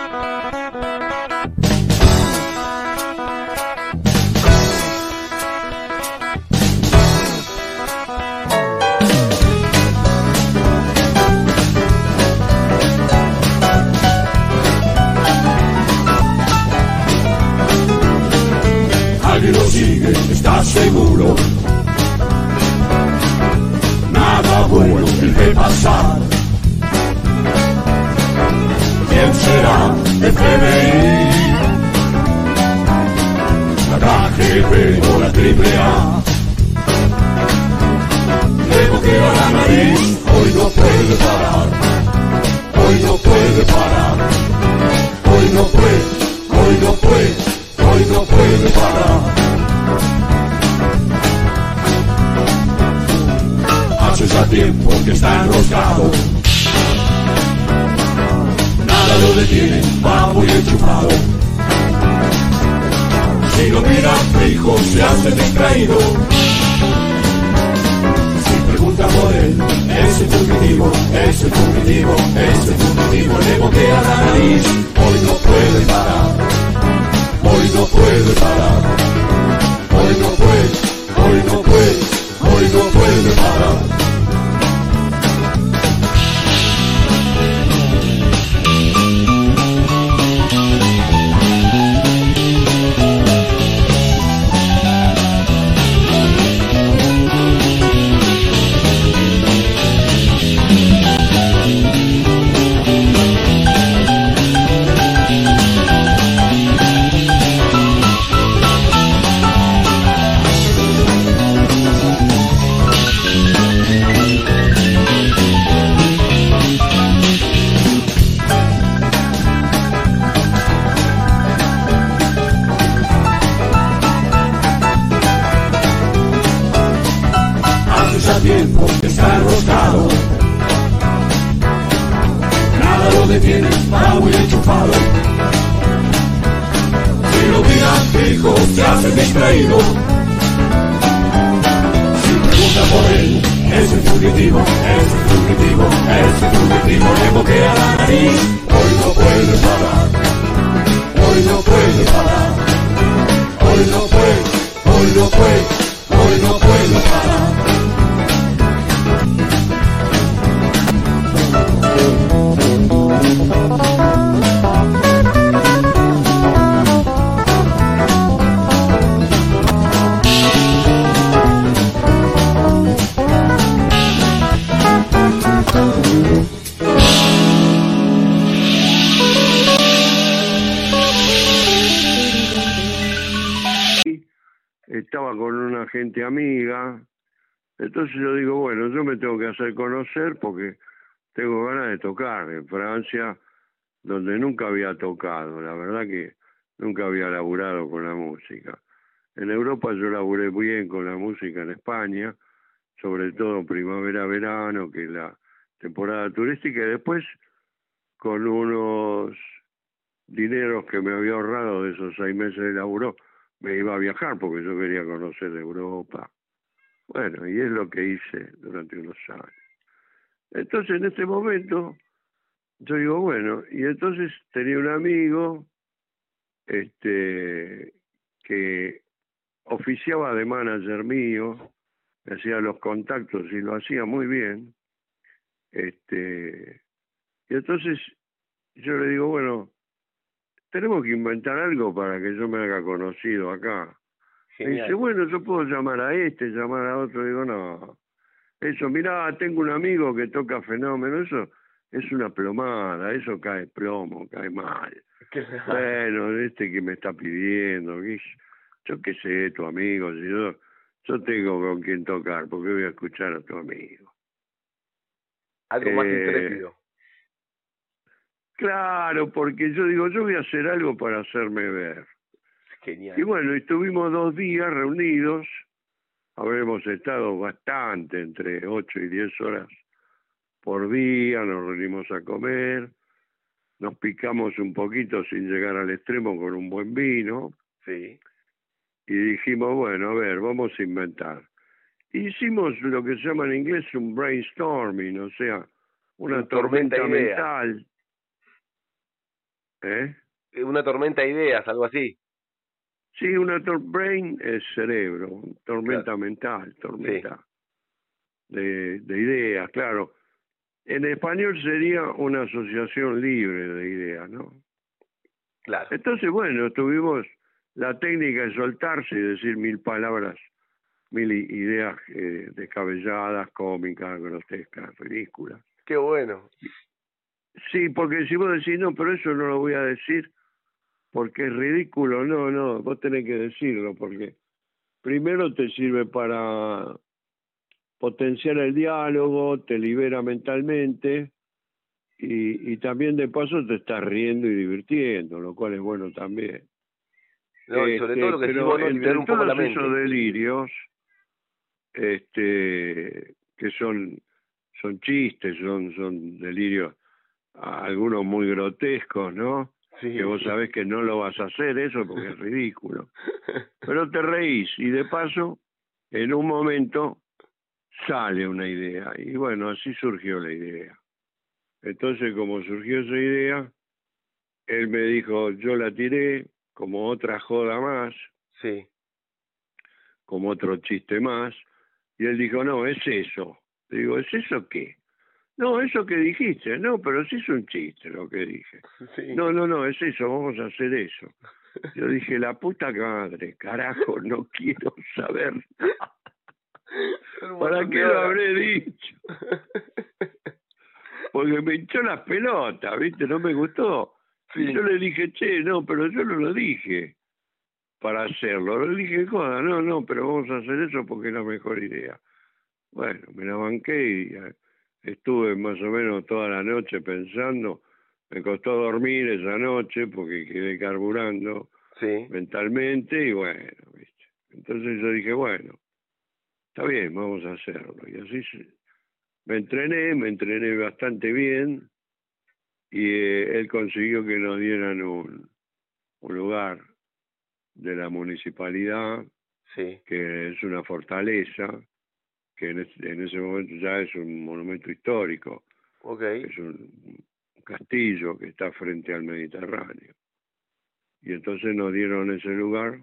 [SPEAKER 4] Alguien lo sigue, ¿estás seguro? Nada bueno debe pasar. ¿Quién será? FBI, la KGB o la AAA. Le bloquea la nariz, hoy no puede parar. Hoy no puede parar. Hoy no puede, hoy no puede, hoy no puede parar. Hace ya tiempo que está enroscado. Nada lo detiene, va muy enchufado. Si lo mira fijo, se hace distraído. Si pregunta por él, es el fugitivo, es el fugitivo, es el fugitivo. Le bloquea la nariz, hoy no puede parar. Hoy no puede parar. Hoy no puede, hoy no puede, hoy no puede parar. Tiempo que está enroscado, nada lo detiene, va muy enchufado. Si lo mira fijo, se hace distraído. Si pregunta por él, es el fugitivo, es el fugitivo, es el fugitivo. Le bloquea la nariz, hoy no puede parar. Hoy no puede parar. Hoy no puede, hoy no puede, hoy no puede parar.
[SPEAKER 3] Estaba con una gente amiga, entonces yo digo, bueno, yo me tengo que hacer conocer porque tengo ganas de tocar en Francia, donde nunca había tocado, la verdad que nunca había laburado con la música. En Europa yo laburé bien con la música en España, sobre todo primavera-verano, que es la temporada turística, y después con unos dineros que me había ahorrado de esos 6 meses de laburo, me iba a viajar porque yo quería conocer Europa. Bueno, y es lo que hice durante unos años. Entonces, en este momento, yo digo, bueno, y entonces tenía un amigo que oficiaba de manager mío, me hacía los contactos y lo hacía muy bien. Y entonces yo le digo, bueno, tenemos que inventar algo para que yo me haga conocido acá. Me dice, bueno, yo puedo llamar a este, llamar a otro. Digo, no, eso, mirá, tengo un amigo que toca fenómeno, eso es una plomada, eso cae plomo, cae mal. Bueno, este que me está pidiendo, yo qué sé, tu amigo, si yo tengo con quien tocar, porque voy a escuchar a tu amigo.
[SPEAKER 2] Algo más intrépido.
[SPEAKER 3] Claro, porque yo digo, yo voy a hacer algo para hacerme ver.
[SPEAKER 2] Genial.
[SPEAKER 3] Y bueno, estuvimos 2 días reunidos, habremos estado bastante, entre 8 y 10 horas por día, nos reunimos a comer, nos picamos un poquito sin llegar al extremo con un buen vino.
[SPEAKER 2] Sí.
[SPEAKER 3] Y dijimos, bueno, a ver, vamos a inventar. Hicimos lo que se llama en inglés un brainstorming, o sea, una tormenta mental. ¿Eh?
[SPEAKER 2] Una tormenta de ideas, algo así.
[SPEAKER 3] Sí, brain es cerebro, tormenta mental, tormenta de ideas, claro. En español sería una asociación libre de ideas, ¿no?
[SPEAKER 2] Claro.
[SPEAKER 3] Entonces, bueno, tuvimos la técnica de soltarse y decir 1000 palabras, 1000 ideas descabelladas, cómicas, grotescas, ridículas.
[SPEAKER 2] Qué bueno.
[SPEAKER 3] Sí, porque si vos decís, no, pero eso no lo voy a decir porque es ridículo, no, vos tenés que decirlo, porque primero te sirve para potenciar el diálogo, te libera mentalmente y también de paso te estás riendo y divirtiendo, lo cual es bueno también.
[SPEAKER 2] No, y sobre todo lo que
[SPEAKER 3] pero
[SPEAKER 2] sí, bueno,
[SPEAKER 3] entre
[SPEAKER 2] liberar un poco la
[SPEAKER 3] todos
[SPEAKER 2] mente.
[SPEAKER 3] esos delirios, que son chistes, son delirios, algunos muy grotescos, ¿no?
[SPEAKER 2] Sí.
[SPEAKER 3] Que vos sabés que no lo vas a hacer eso porque es ridículo. Pero te reís y de paso, en un momento, sale una idea. Y bueno, así surgió la idea. Entonces, como surgió esa idea, él me dijo, yo la tiré como otra joda más,
[SPEAKER 2] Sí.
[SPEAKER 3] como otro chiste más, y él dijo, no, es eso. Le digo, ¿es eso qué? No, eso que dijiste, no, pero sí es un chiste lo que dije.
[SPEAKER 2] Sí.
[SPEAKER 3] No, es eso, vamos a hacer eso. Yo dije, la puta madre, carajo, no quiero saber nada. ¿Para qué lo habré dicho? Porque me hinchó las pelotas, ¿viste? No me gustó.
[SPEAKER 2] Sí.
[SPEAKER 3] Y yo le dije, che, no, pero yo no lo dije para hacerlo. Lo dije, joda, no, pero vamos a hacer eso porque es la mejor idea. Bueno, me la banqué y estuve más o menos toda la noche pensando. Me costó dormir esa noche porque quedé carburando mentalmente y bueno, ¿viste? Entonces yo dije, bueno, está bien, vamos a hacerlo. Y así me entrené bastante bien y él consiguió que nos dieran un lugar de la municipalidad, que es una fortaleza, que en ese momento ya es un monumento histórico. Es un castillo que está frente al Mediterráneo. Y entonces nos dieron ese lugar,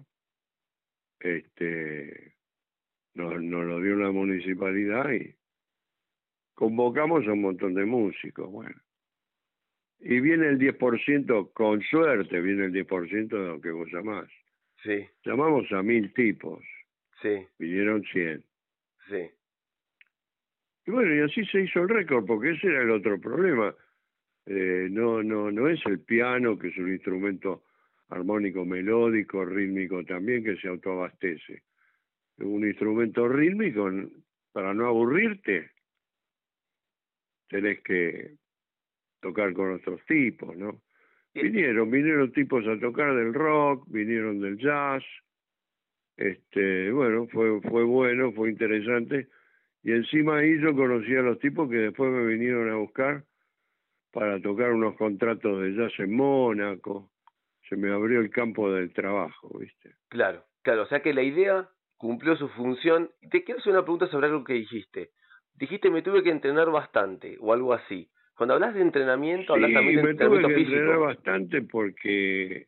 [SPEAKER 3] nos lo dio la municipalidad y convocamos a un montón de músicos, bueno. Y viene el 10%, con suerte viene el 10% de lo que vos llamás.
[SPEAKER 2] Sí.
[SPEAKER 3] Llamamos a 1000 tipos.
[SPEAKER 2] Sí.
[SPEAKER 3] Vinieron 100.
[SPEAKER 2] Sí.
[SPEAKER 3] Y bueno, y así se hizo el récord, porque ese era el otro problema. No es el piano, que es un instrumento armónico, melódico, rítmico también, que se autoabastece. Es un instrumento rítmico, para no aburrirte, tenés que tocar con otros tipos, ¿no? Vinieron tipos a tocar del rock, vinieron del jazz, bueno, fue bueno, fue interesante, y encima ahí yo conocí a los tipos que después me vinieron a buscar para tocar unos contratos de jazz en Mónaco. Se me abrió el campo del trabajo, ¿viste?
[SPEAKER 2] Claro, o sea que la idea cumplió su función. Te quiero hacer una pregunta sobre algo que dijiste. Dijiste, me tuve que entrenar bastante, o algo así. Cuando hablas de entrenamiento, hablas también de entrenamiento físico.
[SPEAKER 3] Sí, me tuve que entrenar bastante porque...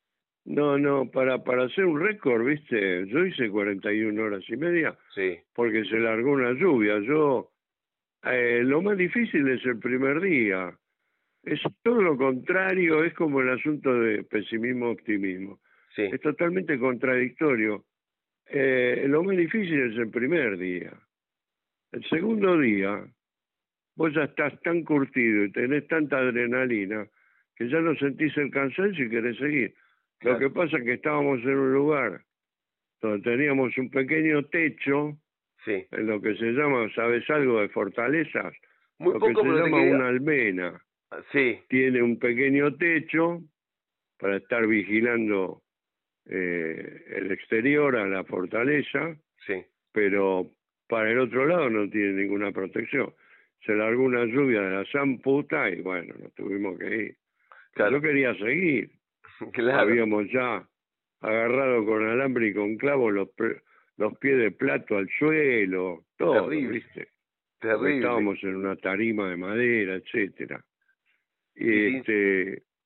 [SPEAKER 3] para hacer un récord, ¿viste? Yo hice 41 horas y media porque se largó una lluvia. Lo más difícil es el primer día. Es todo lo contrario, es como el asunto de pesimismo-optimismo. Es totalmente contradictorio. Lo más difícil es el primer día. El segundo día, vos ya estás tan curtido y tenés tanta adrenalina que ya no sentís el cansancio y querés seguir. Lo que pasa es que estábamos en un lugar donde teníamos un pequeño techo, en lo que se llama, ¿sabes algo de fortalezas?
[SPEAKER 2] Muy
[SPEAKER 3] lo
[SPEAKER 2] poco,
[SPEAKER 3] que se llama una almena. Tiene un pequeño techo para estar vigilando el exterior a la fortaleza, pero para el otro lado no tiene ninguna protección. Se largó una lluvia de la zamputa y bueno, nos tuvimos que ir. Yo quería seguir. Habíamos ya agarrado con alambre y con clavo los pies de plato al suelo, todo, ¿viste? Porque estábamos en una tarima de madera, etcétera. Y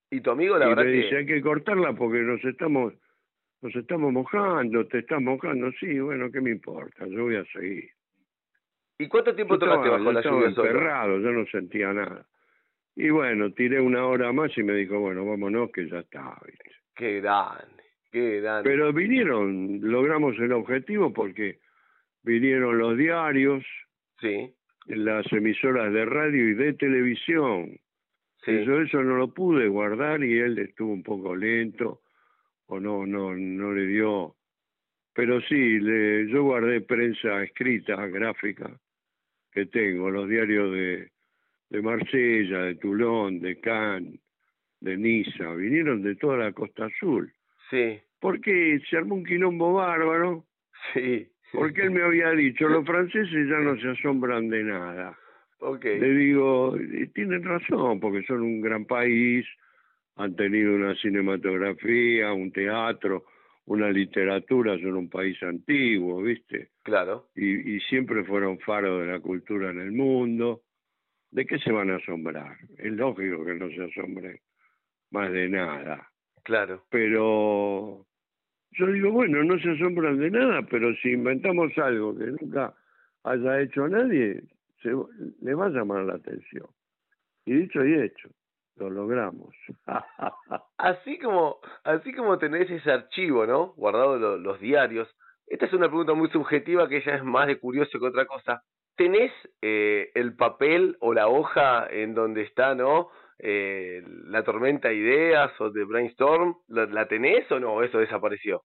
[SPEAKER 2] Y tu amigo, la
[SPEAKER 3] Y
[SPEAKER 2] verdad
[SPEAKER 3] me
[SPEAKER 2] que...
[SPEAKER 3] dice, hay que cortarla porque nos estamos mojando, te estás mojando. Sí, bueno, ¿qué me importa? Yo voy a seguir.
[SPEAKER 2] ¿Y cuánto tiempo tocaste bajo
[SPEAKER 3] Yo
[SPEAKER 2] la
[SPEAKER 3] estaba
[SPEAKER 2] lluvia solo?
[SPEAKER 3] emperrado, yo no sentía nada. Y bueno, tiré 1 hora más y me dijo, bueno, vámonos que ya está, ¿viste?
[SPEAKER 2] Qué grande, qué grande.
[SPEAKER 3] Pero logramos el objetivo porque vinieron los diarios,
[SPEAKER 2] Sí,
[SPEAKER 3] las emisoras de radio y de televisión.
[SPEAKER 2] sí,
[SPEAKER 3] Yo eso no lo pude guardar y él estuvo un poco lento o no le dio. Pero sí, yo guardé prensa escrita, gráfica, que tengo, los diarios de Marsella, de Toulon, de Cannes, de Niza, vinieron de toda la Costa Azul.
[SPEAKER 2] sí,
[SPEAKER 3] Porque se armó un quilombo bárbaro,
[SPEAKER 2] sí.
[SPEAKER 3] porque él me había dicho, los franceses ya no se asombran de nada.
[SPEAKER 2] Ok,
[SPEAKER 3] Le digo, y tienen razón, porque son un gran país, han tenido una cinematografía, un teatro, una literatura, son un país antiguo, ¿viste?
[SPEAKER 2] claro,
[SPEAKER 3] Y siempre fueron faro de la cultura en el mundo. ¿De qué se van a asombrar? Es lógico que no se asombren más de nada.
[SPEAKER 2] claro.
[SPEAKER 3] Pero yo digo, bueno, no se asombran de nada, pero si inventamos algo que nunca haya hecho nadie, le va a llamar la atención. Y dicho y hecho, lo logramos.
[SPEAKER 2] Así como tenés ese archivo, ¿no? Guardado los diarios. Esta es una pregunta muy subjetiva que ya es más de curioso que otra cosa. ¿Tenés el papel o la hoja en donde está, ¿no? La tormenta de ideas o de brainstorm, ¿la tenés o no? Eso desapareció.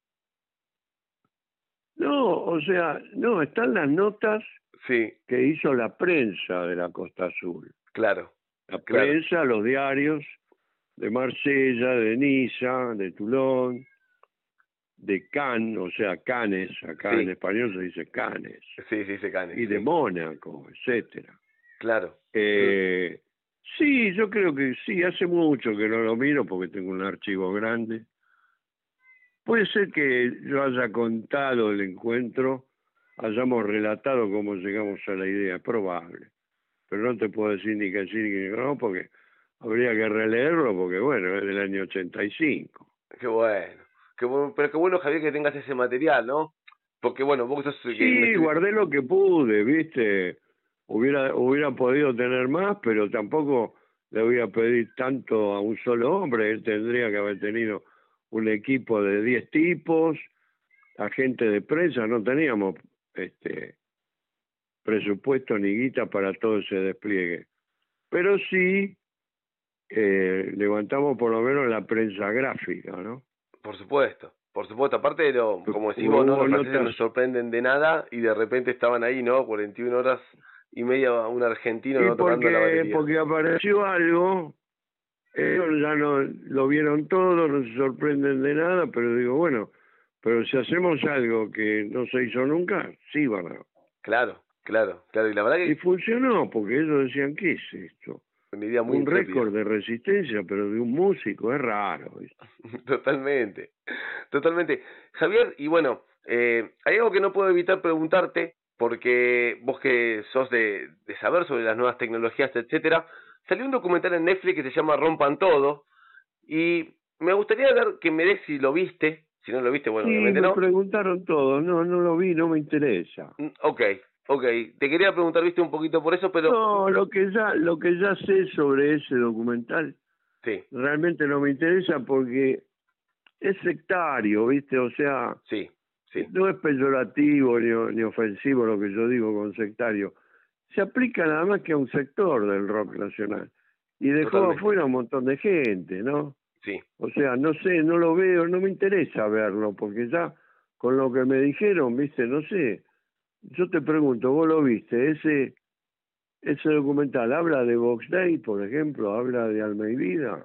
[SPEAKER 3] No, o sea, no, están las notas
[SPEAKER 2] Sí,
[SPEAKER 3] que hizo la prensa de la Costa Azul.
[SPEAKER 2] claro,
[SPEAKER 3] La
[SPEAKER 2] claro.
[SPEAKER 3] prensa, los diarios de Marsella, de Niza, de Toulon, de Cannes, o sea, Cannes, acá
[SPEAKER 2] Sí.
[SPEAKER 3] en español se dice Cannes,
[SPEAKER 2] Sí, sí, se cane.
[SPEAKER 3] y de
[SPEAKER 2] Sí,
[SPEAKER 3] Mónaco, etcétera.
[SPEAKER 2] claro.
[SPEAKER 3] Sí, yo creo que sí, hace mucho que no lo miro porque tengo un archivo grande. Puede ser que yo haya contado el encuentro, hayamos relatado cómo llegamos a la idea, es probable. Pero no te puedo decir ni que sí ni que no, porque habría que releerlo, porque bueno, es del año 85.
[SPEAKER 2] Qué bueno. Pero qué bueno, Javier, que tengas ese material, ¿no? Porque bueno, vos sos el que
[SPEAKER 3] Sí, guardé lo que pude, ¿viste? Hubiera podido tener más, pero tampoco le voy a pedir tanto a un solo hombre. Él tendría que haber tenido un equipo de 10 tipos, agentes de prensa, no teníamos presupuesto ni guita para todo ese despliegue. Pero sí levantamos por lo menos la prensa gráfica, ¿no?
[SPEAKER 2] Por supuesto, por supuesto. Aparte de lo, como decís vos,
[SPEAKER 3] Hubo
[SPEAKER 2] ¿no? Los franceses
[SPEAKER 3] notas.
[SPEAKER 2] no sorprenden de nada y de repente estaban ahí, ¿no? 41 horas y media un argentino,
[SPEAKER 3] Y
[SPEAKER 2] ¿no? Tocando la batería.
[SPEAKER 3] porque apareció algo, ellos ya no lo vieron todo, no se sorprenden de nada, pero digo, bueno, pero si hacemos algo que no se hizo nunca, sí van a.
[SPEAKER 2] Claro, claro, claro. Y la verdad
[SPEAKER 3] Y
[SPEAKER 2] que
[SPEAKER 3] funcionó, porque ellos decían, ¿qué es esto?
[SPEAKER 2] una idea muy
[SPEAKER 3] Un
[SPEAKER 2] intrépida.
[SPEAKER 3] récord de resistencia, pero de un músico, es raro, ¿viste?
[SPEAKER 2] Totalmente, totalmente. Javier, y bueno, hay algo que no puedo evitar preguntarte, porque vos que sos de saber sobre las nuevas tecnologías, etcétera, salió un documental en Netflix que se llama Rompan Todo, y me gustaría ver que me des si lo viste, si no lo viste, bueno,
[SPEAKER 3] Sí,
[SPEAKER 2] obviamente
[SPEAKER 3] me
[SPEAKER 2] no.
[SPEAKER 3] preguntaron todo, no lo vi, no me interesa.
[SPEAKER 2] Ok, te quería preguntar, viste, un poquito por eso, pero...
[SPEAKER 3] No, lo que ya sé sobre ese documental
[SPEAKER 2] Sí,
[SPEAKER 3] realmente no me interesa porque es sectario, ¿viste? O sea,
[SPEAKER 2] sí, sí,
[SPEAKER 3] no es peyorativo ni ofensivo lo que yo digo con sectario. Se aplica nada más que a un sector del rock nacional. Y dejó
[SPEAKER 2] totalmente,
[SPEAKER 3] afuera un montón de gente, ¿no?
[SPEAKER 2] sí.
[SPEAKER 3] O sea, no sé, no lo veo, no me interesa verlo, porque ya con lo que me dijeron, ¿viste? No sé. Yo te pregunto, ¿vos lo viste? Ese documental habla de Box Day, por ejemplo, habla de Alma y Vida.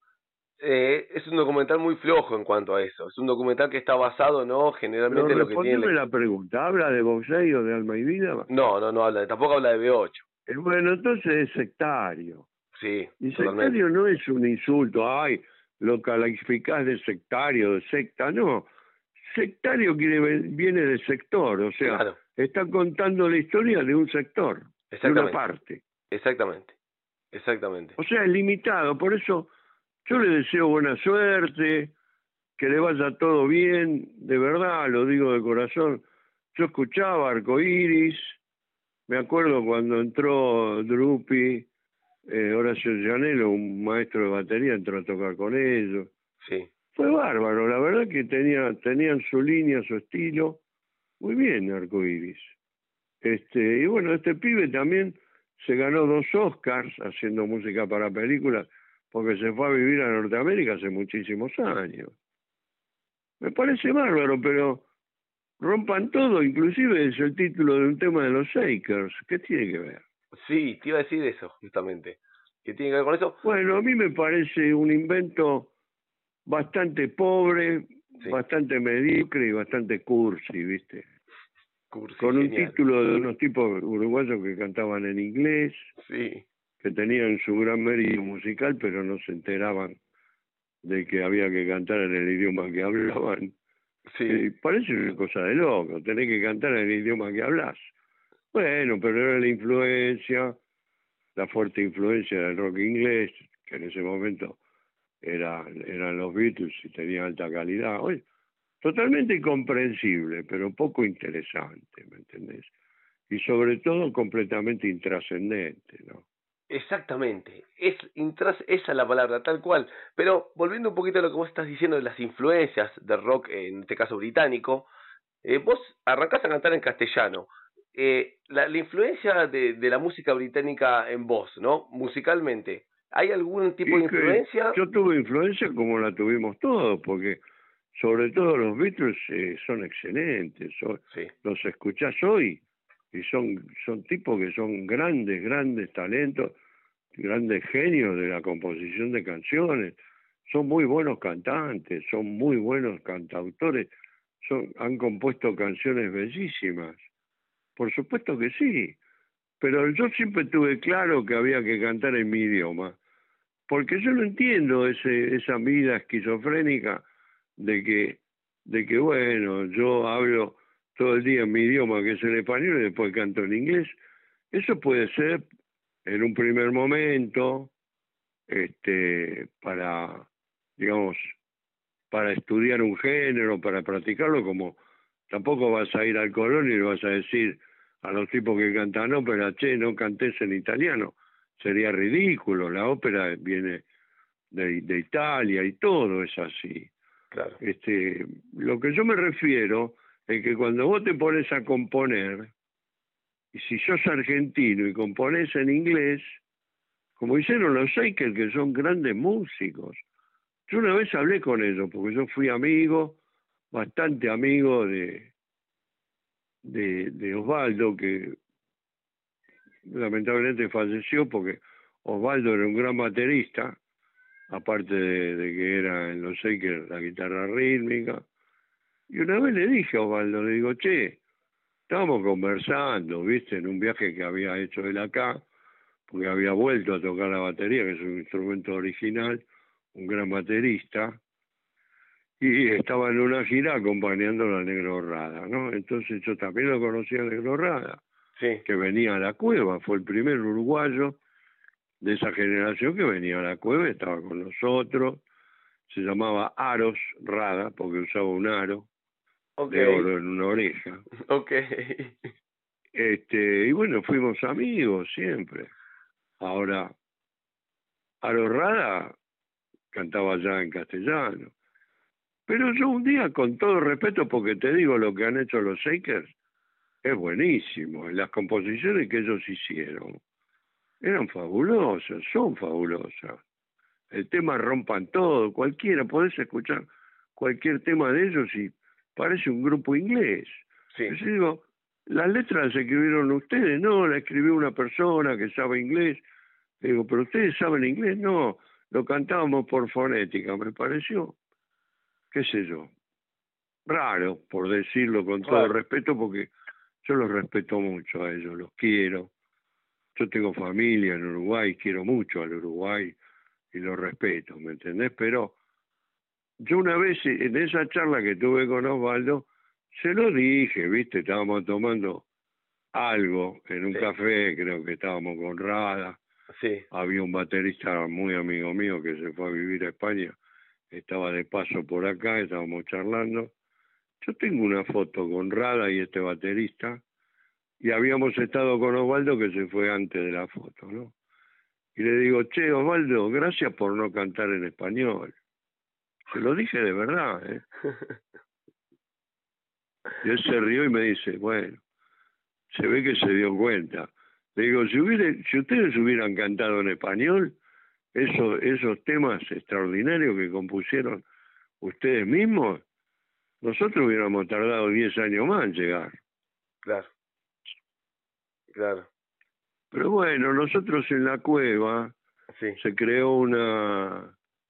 [SPEAKER 2] Es un documental muy flojo en cuanto a eso. Es un documental que está basado, ¿no?
[SPEAKER 3] Pero
[SPEAKER 2] Generalmente en lo que tiene...
[SPEAKER 3] respondeme la pregunta, ¿habla de Box Day o de Alma y Vida?
[SPEAKER 2] No habla, tampoco habla de B8.
[SPEAKER 3] Bueno, entonces es sectario.
[SPEAKER 2] Sí,
[SPEAKER 3] Y
[SPEAKER 2] totalmente.
[SPEAKER 3] sectario no es un insulto, ay, lo calificás de sectario, de secta, no. Sectario viene de sector, o sea,
[SPEAKER 2] Claro,
[SPEAKER 3] está contando la historia de un sector, de una
[SPEAKER 2] exactamente,
[SPEAKER 3] parte.
[SPEAKER 2] exactamente, exactamente.
[SPEAKER 3] O sea, es limitado, por eso yo le deseo buena suerte, que le vaya todo bien, de verdad, lo digo de corazón. Yo escuchaba Arcoiris, me acuerdo cuando entró Drupi, Horacio Llanelo, un maestro de batería, entró a tocar con ellos.
[SPEAKER 2] Sí.
[SPEAKER 3] Fue bárbaro, la verdad que tenían su línea, su estilo, muy bien Arcoiris. Y bueno, este pibe también se ganó 2 Oscars haciendo música para películas, porque se fue a vivir a Norteamérica hace muchísimos años. Me parece bárbaro, pero rompan todo, inclusive es el título de un tema de los Shakers. ¿Qué tiene que ver?
[SPEAKER 2] Sí, te iba a decir eso, justamente. ¿Qué tiene que ver con eso?
[SPEAKER 3] Bueno, a mí me parece un invento bastante pobre,
[SPEAKER 2] Sí.
[SPEAKER 3] bastante mediocre y bastante cursi, ¿viste?
[SPEAKER 2] Cursi,
[SPEAKER 3] Con un
[SPEAKER 2] genial.
[SPEAKER 3] título de unos tipos uruguayos que cantaban en inglés,
[SPEAKER 2] Sí,
[SPEAKER 3] que tenían su gran mérito musical, pero no se enteraban de que había que cantar en el idioma que hablaban.
[SPEAKER 2] sí,
[SPEAKER 3] Parece una cosa de loco, tenés que cantar en el idioma que hablas. Bueno, pero era la influencia, la fuerte influencia del rock inglés, que en ese momento eran los Beatles y tenía alta calidad. Oye, totalmente incomprensible, pero poco interesante, ¿me entendés? Y sobre todo completamente intrascendente, ¿no?
[SPEAKER 2] exactamente. Esa es la palabra, tal cual. Pero volviendo un poquito a lo que vos estás diciendo de las influencias del rock, en este caso británico, vos arrancás a cantar en castellano. La influencia de la música británica en vos, ¿no? Musicalmente, ¿hay algún tipo
[SPEAKER 3] Y
[SPEAKER 2] de
[SPEAKER 3] que
[SPEAKER 2] influencia?
[SPEAKER 3] yo tuve influencia como la tuvimos todos, porque sobre todo los Beatles son excelentes,
[SPEAKER 2] Sí,
[SPEAKER 3] los escuchás hoy y son tipos que son grandes talentos, grandes genios de la composición de canciones, son muy buenos cantantes, son muy buenos cantautores, han compuesto canciones bellísimas, por supuesto que sí, pero yo siempre tuve claro que había que cantar en mi idioma, porque yo no entiendo esa vida esquizofrénica de que bueno, yo hablo todo el día en mi idioma, que es el español, y después canto en inglés. Eso puede ser en un primer momento, para, digamos, para estudiar un género, para practicarlo, como tampoco vas a ir al Colón y le vas a decir a los tipos que cantan ópera, che, no cantes en italiano. Sería ridículo, la ópera viene de Italia y todo es así.
[SPEAKER 2] claro.
[SPEAKER 3] Lo que yo me refiero es que cuando vos te pones a componer, y si sos argentino y componés en inglés, como hicieron los Shakers, que son grandes músicos. Yo una vez hablé con ellos, porque yo fui amigo, bastante amigo de Osvaldo, que lamentablemente falleció, porque Osvaldo era un gran baterista, aparte de que era en los Shakers la guitarra rítmica. Y una vez le dije a Osvaldo, le digo, che, estábamos conversando, viste, en un viaje que había hecho él acá, porque había vuelto a tocar la batería, que es un instrumento original, un gran baterista, y estaba en una gira acompañándolo al Negro Rada, ¿no? Entonces yo también lo conocía al Negro Rada,
[SPEAKER 2] Sí,
[SPEAKER 3] que venía a la cueva, fue el primer uruguayo de esa generación que venía a la cueva, estaba con nosotros, se llamaba Aros Rada, porque usaba un aro
[SPEAKER 2] ok,
[SPEAKER 3] de oro en una oreja.
[SPEAKER 2] ok.
[SPEAKER 3] Y bueno, fuimos amigos siempre. Ahora, Aros Rada cantaba ya en castellano. Pero yo un día, con todo respeto, porque te digo, lo que han hecho los Shakers es buenísimo. Las composiciones que ellos hicieron eran fabulosas, son fabulosas. El tema Rompan Todo, cualquiera, podés escuchar cualquier tema de ellos y parece un grupo inglés.
[SPEAKER 2] Sí,
[SPEAKER 3] Yo digo, las letras las escribieron ustedes, no, la escribió una persona que sabe inglés. Digo, pero ustedes saben inglés, no, lo cantábamos por fonética, me pareció, qué sé yo, raro, por decirlo con todo
[SPEAKER 2] claro.
[SPEAKER 3] respeto, porque yo los respeto mucho a ellos, los quiero. Yo tengo familia en Uruguay, quiero mucho al Uruguay y lo respeto, ¿me entendés? Pero yo una vez en esa charla que tuve con Osvaldo, se lo dije, ¿viste? Estábamos tomando algo en un
[SPEAKER 2] Sí.
[SPEAKER 3] café, creo que estábamos con Rada,
[SPEAKER 2] Sí.
[SPEAKER 3] Había un baterista muy amigo mío que se fue a vivir a España, estaba de paso por acá, estábamos charlando. Yo tengo una foto con Rada y este baterista, y habíamos estado con Osvaldo, que se fue antes de la foto, ¿no? Y le digo, che, Osvaldo, gracias por no cantar en español. Se lo dije de verdad, ¿eh? Y él se rió y me dice, bueno, se ve que se dio cuenta. Le digo, si ustedes hubieran cantado en español, esos temas extraordinarios que compusieron ustedes mismos, nosotros hubiéramos tardado 10 años más en llegar.
[SPEAKER 2] Claro. Claro.
[SPEAKER 3] Pero bueno, nosotros en la cueva
[SPEAKER 2] Sí.
[SPEAKER 3] se creó una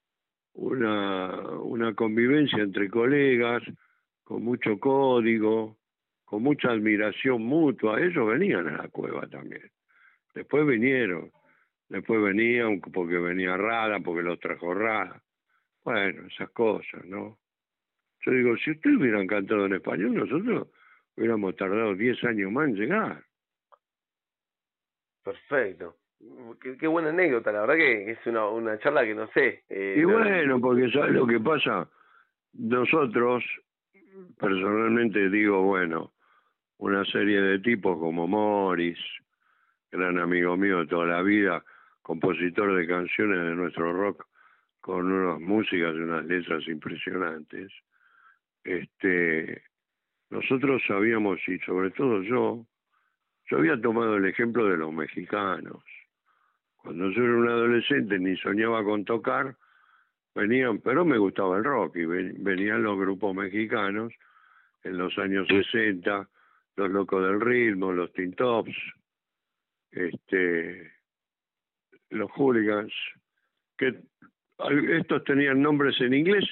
[SPEAKER 3] convivencia entre colegas, con mucho código, con mucha admiración mutua. Ellos venían a la cueva también. Después venían porque venía Rada, porque los trajo Rada. Bueno, esas cosas, ¿no? Yo digo, si ustedes hubieran cantado en español, nosotros hubiéramos tardado 10 años más en llegar.
[SPEAKER 2] Perfecto. Qué buena anécdota, la verdad que es una charla que no sé.
[SPEAKER 3] Y bueno, porque ¿sabes lo que pasa? Nosotros, personalmente digo, bueno, una serie de tipos como Morris, gran amigo mío de toda la vida, compositor de canciones de nuestro rock, con unas músicas y unas letras impresionantes. Nosotros sabíamos, y sobre todo yo había tomado el ejemplo de los mexicanos. Cuando yo era un adolescente ni soñaba con tocar, venían, pero me gustaba el rock, y venían los grupos mexicanos en los años 60, los Locos del Ritmo, los Teen Tops, los Hooligans, que estos tenían nombres en inglés.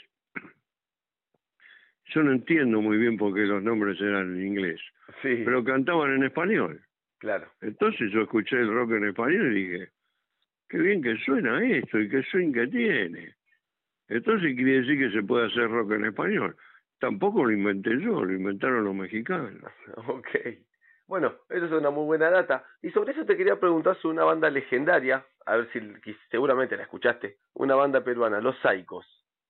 [SPEAKER 3] Yo no entiendo muy bien por qué los nombres eran en inglés,
[SPEAKER 2] sí,
[SPEAKER 3] pero cantaban en español.
[SPEAKER 2] Claro.
[SPEAKER 3] Entonces yo escuché el rock en español y dije, qué bien que suena esto y qué swing que tiene. Entonces quiere decir que se puede hacer rock en español. Tampoco lo inventé yo, lo inventaron los mexicanos.
[SPEAKER 2] Ok. Bueno, eso es una muy buena data. Y sobre eso te quería preguntar sobre una banda legendaria, a ver si seguramente la escuchaste, una banda peruana, Los Saicos.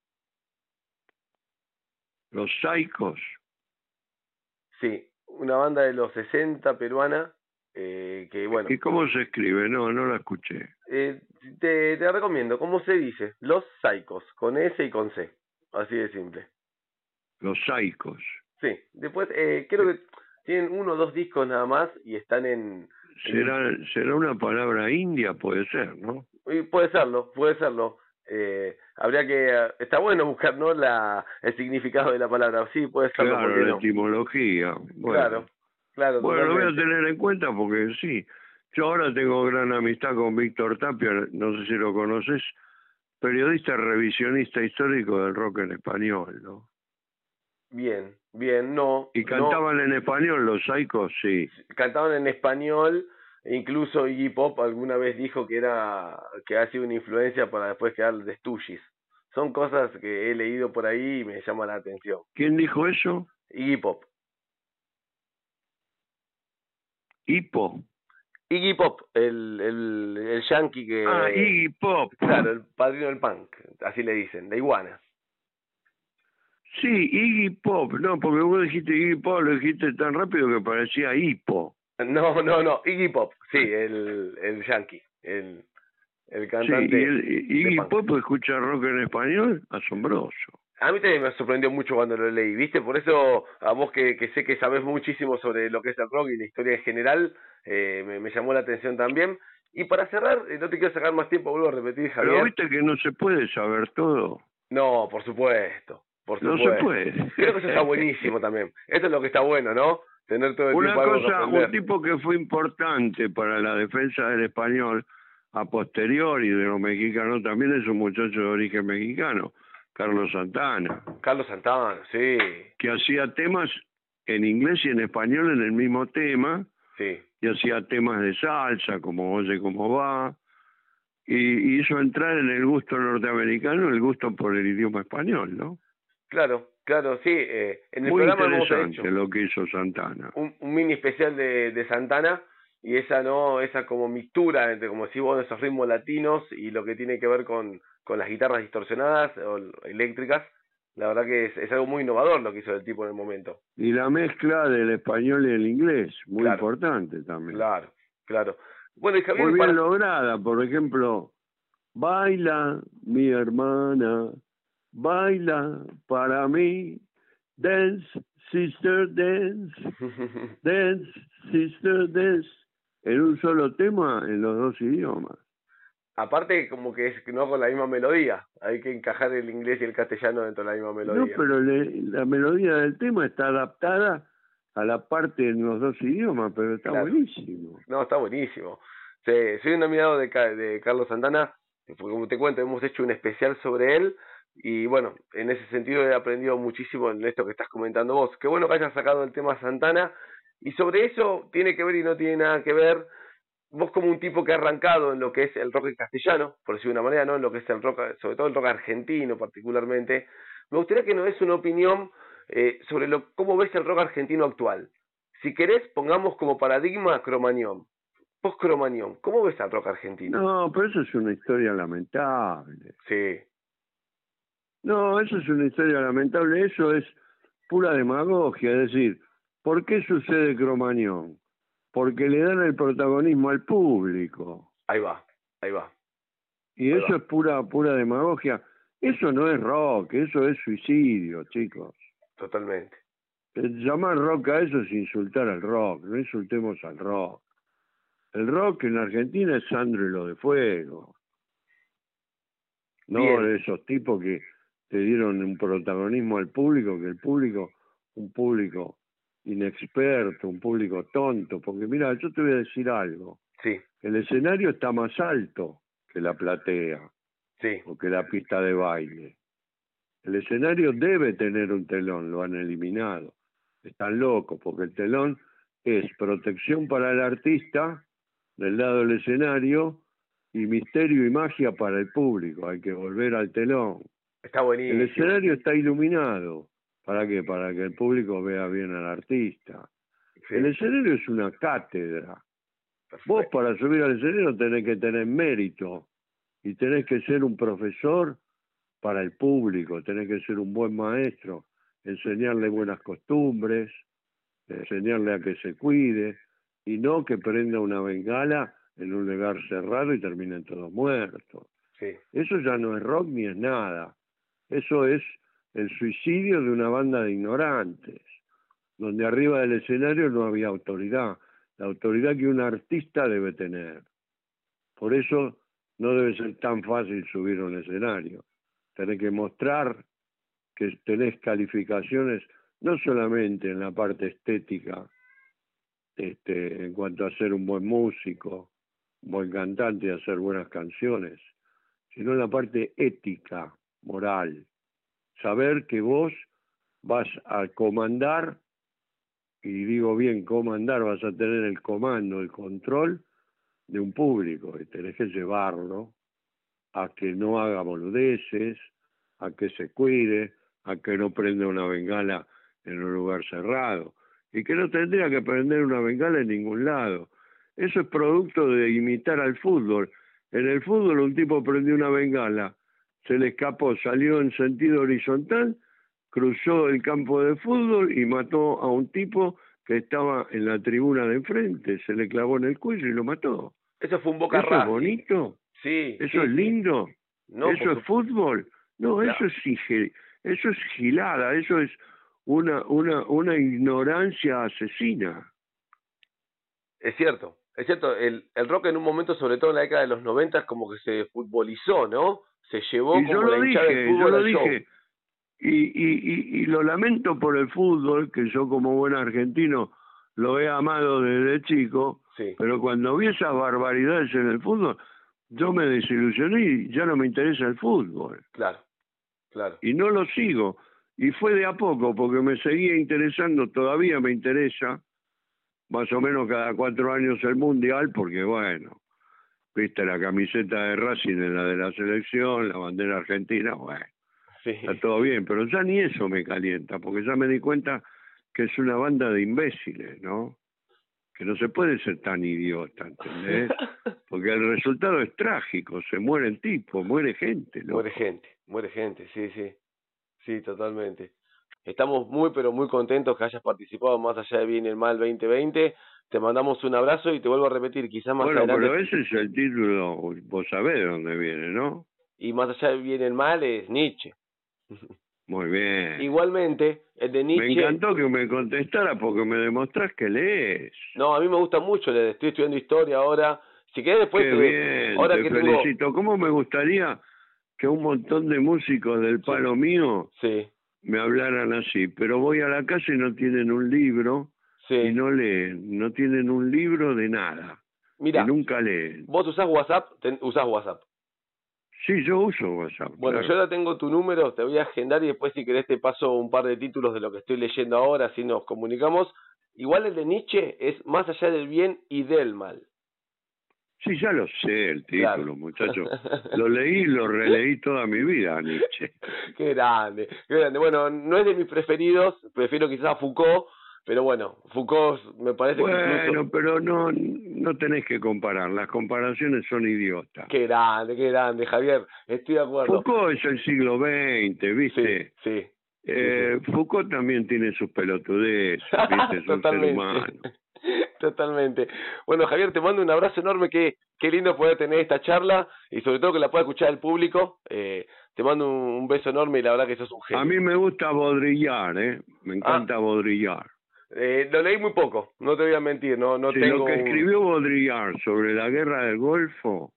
[SPEAKER 3] Los Saicos.
[SPEAKER 2] Sí, una banda de los 60 peruana, que bueno.
[SPEAKER 3] ¿Y cómo se escribe? No la escuché.
[SPEAKER 2] Te recomiendo, ¿cómo se dice? Los Saicos, con S y con C, así de simple.
[SPEAKER 3] Los Saicos.
[SPEAKER 2] Sí, después creo que tienen 1 o 2 discos nada más y están en...
[SPEAKER 3] ¿Será una palabra india? Puede ser, ¿no?
[SPEAKER 2] Puede serlo. Habría que... Está bueno buscar, ¿no? El significado de la palabra. Sí, puede serlo.
[SPEAKER 3] Claro, la etimología. Bueno.
[SPEAKER 2] Claro.
[SPEAKER 3] Bueno, lo voy a tener en cuenta porque sí. Yo ahora tengo gran amistad con Víctor Tapia, no sé si lo conoces, periodista revisionista histórico del rock en español, ¿no?
[SPEAKER 2] Bien, no.
[SPEAKER 3] ¿Y cantaban en español los Saicos? Sí.
[SPEAKER 2] Cantaban en español, incluso Iggy Pop alguna vez dijo que ha sido una influencia para después quedar de Stooges. Son cosas que he leído por ahí y me llama la atención.
[SPEAKER 3] ¿Quién dijo eso?
[SPEAKER 2] Iggy Pop. Iggy Pop, el yankee que...
[SPEAKER 3] Iggy Pop.
[SPEAKER 2] Claro, el padrino del punk, así le dicen, de Iguana.
[SPEAKER 3] Sí, Iggy Pop, no, porque vos dijiste Iggy Pop, lo dijiste tan rápido que parecía hipo.
[SPEAKER 2] No, Iggy Pop, sí, el yankee, el cantante.
[SPEAKER 3] Sí, y Iggy Pop escucha rock en español, asombroso.
[SPEAKER 2] A mí también me sorprendió mucho cuando lo leí, ¿viste? Por eso, a vos que sé que sabés muchísimo sobre lo que es el rock y la historia en general, me llamó la atención también. Y para cerrar, no te quiero sacar más tiempo, vuelvo a repetir, Javier.
[SPEAKER 3] Pero viste que no se puede saber todo.
[SPEAKER 2] No, por supuesto.
[SPEAKER 3] No se puede.
[SPEAKER 2] Creo que eso está buenísimo también. Eso es lo que está bueno, ¿no? Tener todo el tiempo algo que aprender.
[SPEAKER 3] Un tipo que fue importante para la defensa del español a posteriori de los mexicanos también es un muchacho de origen mexicano, Carlos Santana.
[SPEAKER 2] Carlos Santana, sí.
[SPEAKER 3] Que hacía temas en inglés y en español en el mismo tema.
[SPEAKER 2] Sí.
[SPEAKER 3] Y hacía temas de salsa, como Oye Cómo Va. Y hizo entrar en el gusto norteamericano el gusto por el idioma español, ¿no?
[SPEAKER 2] Claro, sí. En el
[SPEAKER 3] muy
[SPEAKER 2] programa
[SPEAKER 3] interesante
[SPEAKER 2] hemos hecho
[SPEAKER 3] lo que hizo Santana.
[SPEAKER 2] un mini especial de Santana y esa como mixtura entre, como si vos, esos ritmos latinos y lo que tiene que ver con las guitarras distorsionadas o eléctricas. La verdad que es algo muy innovador lo que hizo el tipo en el momento.
[SPEAKER 3] Y la mezcla del español y el inglés, muy
[SPEAKER 2] Claro,
[SPEAKER 3] importante también.
[SPEAKER 2] claro. Bueno, y Javier,
[SPEAKER 3] Muy bien lograda, por ejemplo, baila mi hermana, baila para mí, dance, sister, dance, dance, sister, dance, en un solo tema en los dos idiomas.
[SPEAKER 2] Aparte, como que es no con la misma melodía, hay que encajar el inglés y el castellano dentro de la misma melodía.
[SPEAKER 3] No, pero la melodía del tema está adaptada a la parte en los dos idiomas, pero está buenísimo.
[SPEAKER 2] No, está buenísimo. Sí, soy un admirador de Carlos Santana, porque como te cuento, hemos hecho un especial sobre él, y bueno, en ese sentido he aprendido muchísimo en esto que estás comentando vos. Qué bueno que hayas sacado el tema Santana, y sobre eso tiene que ver y no tiene nada que ver. Vos, como un tipo que ha arrancado en lo que es el rock en castellano, por decirlo de una manera, ¿no? En lo que es el rock, sobre todo el rock argentino particularmente, me gustaría que nos des una opinión sobre cómo ves el rock argentino actual. Si querés, pongamos como paradigma Cromañón. Post-Cromañón, ¿cómo ves al rock argentino?
[SPEAKER 3] No, pero eso es una historia lamentable.
[SPEAKER 2] Sí.
[SPEAKER 3] No, eso es una historia lamentable, eso es pura demagogia, es decir, ¿por qué sucede Cromañón? Porque le dan el protagonismo al público.
[SPEAKER 2] Ahí va.
[SPEAKER 3] Y ahí eso va. Es pura demagogia. Eso no es rock, eso es suicidio, chicos.
[SPEAKER 2] Totalmente.
[SPEAKER 3] Llamar rock a eso es insultar al rock, no insultemos al rock. El rock en Argentina es sangre y lo de fuego. No de esos tipos que te dieron un protagonismo al público, que el público, un público inexperto, un público tonto, porque mira, yo te voy a decir algo.
[SPEAKER 2] Sí.
[SPEAKER 3] El escenario está más alto que la platea,
[SPEAKER 2] sí,
[SPEAKER 3] o que la pista de baile. El escenario debe tener un telón, lo han eliminado. Están locos, porque el telón es protección para el artista del lado del escenario y misterio y magia para el público. Hay que volver al telón.
[SPEAKER 2] Está buenísimo.
[SPEAKER 3] El escenario está iluminado. ¿Para qué? Para que el público vea bien al artista. Sí. El escenario es una cátedra. Perfecto. Vos, para subir al escenario tenés que tener mérito y tenés que ser un profesor para el público, tenés que ser un buen maestro, enseñarle buenas costumbres, enseñarle a que se cuide y no que prenda una bengala en un lugar cerrado y terminen todos muertos.
[SPEAKER 2] Sí.
[SPEAKER 3] Eso ya no es rock ni es nada. Eso es el suicidio de una banda de ignorantes, donde arriba del escenario no había autoridad, la autoridad que un artista debe tener. Por eso no debe ser tan fácil subir a un escenario. Tenés que mostrar que tenés calificaciones no solamente en la parte estética, en cuanto a ser un buen músico, un buen cantante y hacer buenas canciones, sino en la parte ética, moral. Saber que vos vas a comandar, y digo bien comandar, vas a tener el comando, el control de un público, y tenés que llevarlo a que no haga boludeces, a que se cuide, a que no prenda una bengala en un lugar cerrado, y que no tendría que prender una bengala en ningún lado. Eso es producto de imitar al fútbol. En el fútbol un tipo prendió una bengala, se le escapó, salió en sentido horizontal, cruzó el campo de fútbol y mató a un tipo que estaba en la tribuna de enfrente, se le clavó en el cuello y lo mató.
[SPEAKER 2] Eso fue un Boca Racing.
[SPEAKER 3] ¿Eso es bonito?
[SPEAKER 2] Sí.
[SPEAKER 3] ¿Eso es lindo?
[SPEAKER 2] No,
[SPEAKER 3] ¿eso es fútbol? No, claro. Eso es gilada, eso es una ignorancia asesina.
[SPEAKER 2] Es cierto. El rock en un momento, sobre todo en la década de los 90, como que se futbolizó, ¿no? Se llevó
[SPEAKER 3] y
[SPEAKER 2] como la hinchada del fútbol.
[SPEAKER 3] Yo lo dije. Y lo lamento por el fútbol, que yo como buen argentino lo he amado desde chico,
[SPEAKER 2] sí.
[SPEAKER 3] Pero cuando vi esas barbaridades en el fútbol, yo me desilusioné y ya no me interesa el fútbol.
[SPEAKER 2] Claro.
[SPEAKER 3] Y no lo sigo. Y fue de a poco, porque me seguía interesando, todavía me interesa, más o menos cada 4 años el Mundial, porque bueno, viste la camiseta de Racing en la de la selección, la bandera argentina, bueno.
[SPEAKER 2] Sí.
[SPEAKER 3] Está todo bien, pero ya ni eso me calienta, porque ya me di cuenta que es una banda de imbéciles, ¿no? que no se puede ser tan idiota, ¿entendés? Porque el resultado es trágico, se muere el tipo, muere gente, loco.
[SPEAKER 2] Muere gente, sí, totalmente. Estamos muy, pero muy contentos que hayas participado Más Allá de Bien y el Mal 2020. Te mandamos un abrazo y te vuelvo a repetir, quizás más adelante...
[SPEAKER 3] Bueno, pero ese es el título, vos sabés de dónde viene, ¿no?
[SPEAKER 2] Y Más Allá de Bien y el Mal es Nietzsche.
[SPEAKER 3] Muy bien.
[SPEAKER 2] Igualmente, el de Nietzsche...
[SPEAKER 3] Me encantó que me contestara porque me demostrás que lees.
[SPEAKER 2] No, a mí me gusta mucho, estoy estudiando historia ahora. Si querés después...
[SPEAKER 3] Qué bien,
[SPEAKER 2] ahora
[SPEAKER 3] te
[SPEAKER 2] que
[SPEAKER 3] felicito. ¿Cómo me gustaría que un montón de músicos del palo mío me hablaran así? Pero voy a la casa y no tienen un libro y no leen, no tienen un libro de nada.
[SPEAKER 2] Mira,
[SPEAKER 3] y nunca leen.
[SPEAKER 2] ¿Vos usás WhatsApp? ¿Usás WhatsApp?
[SPEAKER 3] Sí, yo uso WhatsApp.
[SPEAKER 2] Bueno,
[SPEAKER 3] claro.
[SPEAKER 2] Yo ahora tengo tu número, te voy a agendar y después si querés te paso un par de títulos de lo que estoy leyendo ahora, así nos comunicamos. Igual el de Nietzsche es Más Allá del Bien y del Mal.
[SPEAKER 3] Sí, ya lo sé el título, claro. Muchacho. Lo leí y lo releí toda mi vida, Nietzsche.
[SPEAKER 2] Qué grande, qué grande. Bueno, no es de mis preferidos, prefiero quizás a Foucault, pero bueno, Foucault me parece que incluso...
[SPEAKER 3] Bueno, pero no tenés que comparar, las comparaciones son idiotas.
[SPEAKER 2] Qué grande, Javier, estoy de acuerdo.
[SPEAKER 3] Foucault es el siglo XX, ¿viste?
[SPEAKER 2] Sí.
[SPEAKER 3] Foucault también tiene sus pelotudeces, ¿viste? Es un ser humano.
[SPEAKER 2] Totalmente. Bueno, Javier, te mando un abrazo enorme, qué lindo poder tener esta charla y sobre todo que la pueda escuchar el público. Te mando un beso enorme y la verdad que sos un genio.
[SPEAKER 3] A mí me gusta Baudrillard, me encanta Baudrillard.
[SPEAKER 2] Lo leí muy poco, no te voy a mentir, no
[SPEAKER 3] sí,
[SPEAKER 2] tengo...
[SPEAKER 3] Lo que escribió Baudrillard sobre la guerra del Golfo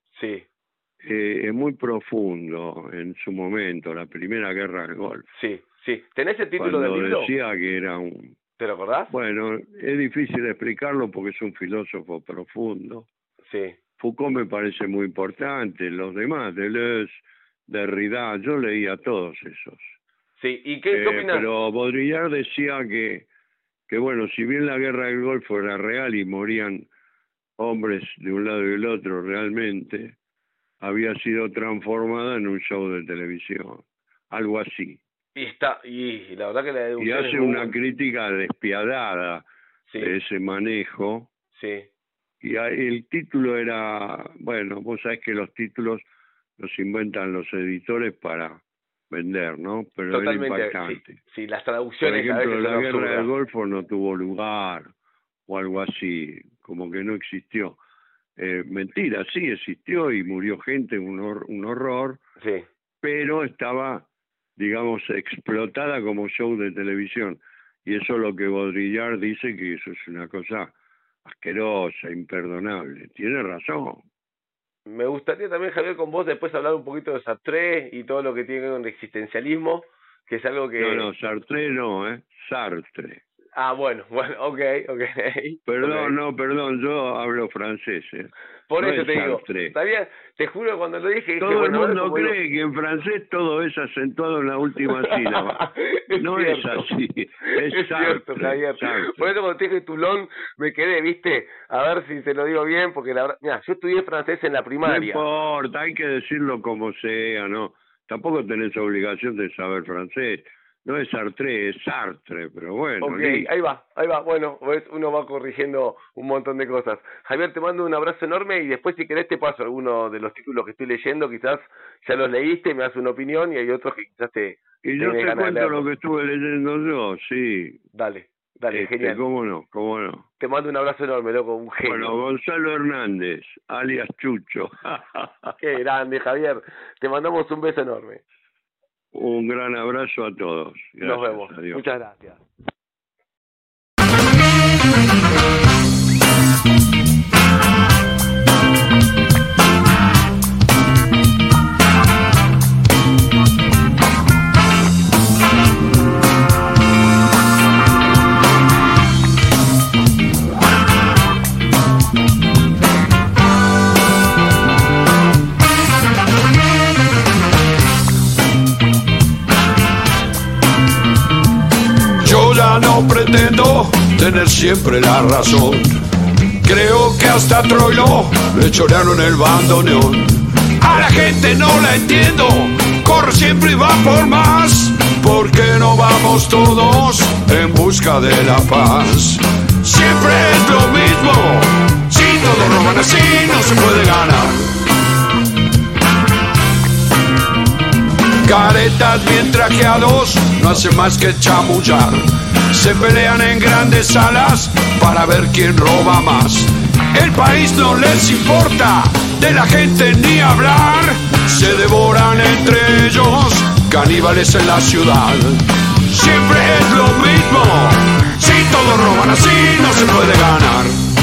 [SPEAKER 3] es muy profundo en su momento, la primera guerra del Golfo.
[SPEAKER 2] Sí. ¿Tenés el título del libro?
[SPEAKER 3] Decía que era un...
[SPEAKER 2] ¿Te lo acordás?
[SPEAKER 3] Bueno, es difícil explicarlo porque es un filósofo profundo.
[SPEAKER 2] Sí.
[SPEAKER 3] Foucault me parece muy importante, los demás, Deleuze, Derrida, yo leí a todos esos.
[SPEAKER 2] Sí, ¿y qué opinas?
[SPEAKER 3] Pero Baudrillard decía que bueno, si bien la guerra del Golfo era real y morían hombres de un lado y del otro realmente, había sido transformada en un show de televisión, algo así.
[SPEAKER 2] Y la verdad que la deducción
[SPEAKER 3] y hace una crítica despiadada de ese manejo.
[SPEAKER 2] Sí.
[SPEAKER 3] Y el título era, bueno, vos sabés que los títulos los inventan los editores para vender, ¿no? Pero
[SPEAKER 2] totalmente,
[SPEAKER 3] era impactante.
[SPEAKER 2] Sí, las traducciones...
[SPEAKER 3] Por ejemplo, la guerra del Golfo no tuvo lugar, o algo así, como que no existió. Mentira, sí existió y murió gente, un horror, pero estaba, digamos, explotada como show de televisión. Y eso es lo que Baudrillard dice, que eso es una cosa asquerosa, imperdonable. Tiene razón.
[SPEAKER 2] Me gustaría también, Javier, con vos después hablar un poquito de Sartre y todo lo que tiene que ver con el existencialismo, que es algo que...
[SPEAKER 3] No, Sartre no, Sartre.
[SPEAKER 2] Ah, bueno, ok.
[SPEAKER 3] Perdón, yo hablo francés,
[SPEAKER 2] Por
[SPEAKER 3] no
[SPEAKER 2] eso te digo, está bien, te juro que cuando lo dije...
[SPEAKER 3] Todo el mundo cree que en francés todo es acentuado en la última sílaba. No es así, es
[SPEAKER 2] cierto, Javier. Por eso cuando te dije Toulon me quedé, ¿viste? A ver si te lo digo bien, porque la verdad... Mira, yo estudié francés en la primaria.
[SPEAKER 3] No importa, hay que decirlo como sea, ¿no? Tampoco tenés obligación de saber francés. No es Sartre, es Sartre, pero bueno.
[SPEAKER 2] Ok, ahí va. Bueno, uno va corrigiendo un montón de cosas. Javier, te mando un abrazo enorme y después si querés te paso alguno de los títulos que estoy leyendo, quizás ya los leíste, me das una opinión y hay otros que quizás te...
[SPEAKER 3] Y yo te cuento lo que estuve leyendo yo, sí.
[SPEAKER 2] Dale, genial.
[SPEAKER 3] ¿Cómo no?
[SPEAKER 2] Te mando un abrazo enorme, loco, un genio.
[SPEAKER 3] Bueno, Gonzalo Hernández, alias Chucho.
[SPEAKER 2] Qué grande, Javier. Te mandamos un beso enorme.
[SPEAKER 3] Un gran abrazo a todos. Gracias,
[SPEAKER 2] nos vemos.
[SPEAKER 3] Adiós.
[SPEAKER 2] Muchas gracias.
[SPEAKER 4] No pretendo tener siempre la razón. Creo que hasta Troilo le chorearon el bandoneón. A la gente no la entiendo, corre siempre y va por más. ¿Por qué no vamos todos en busca de la paz? siempre es lo mismo. Si todos roban así, no se puede ganar. Caretas bien trajeados no hacen más que chamullar. Se pelean en grandes salas para ver quién roba más. El país no les importa, de la gente ni hablar. Se devoran entre ellos, caníbales en la ciudad. Siempre es lo mismo, si todos roban así no se puede ganar.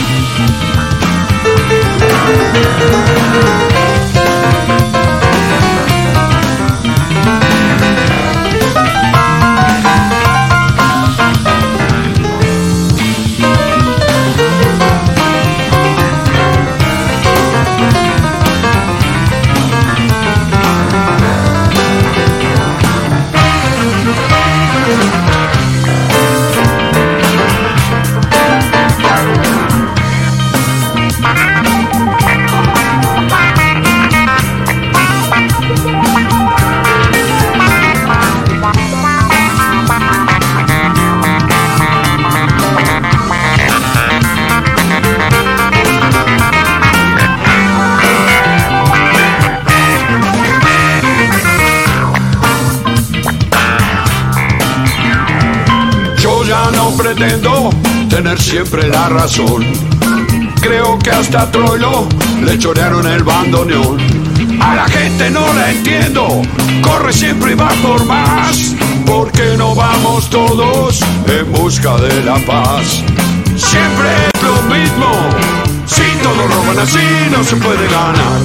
[SPEAKER 4] Pretendo tener siempre la razón. Creo que hasta Troilo le chorearon el bandoneón. A la gente no la entiendo, corre siempre y va por más. ¿Por qué no vamos todos en busca de la paz? Siempre es lo mismo, si todos roban así no se puede ganar.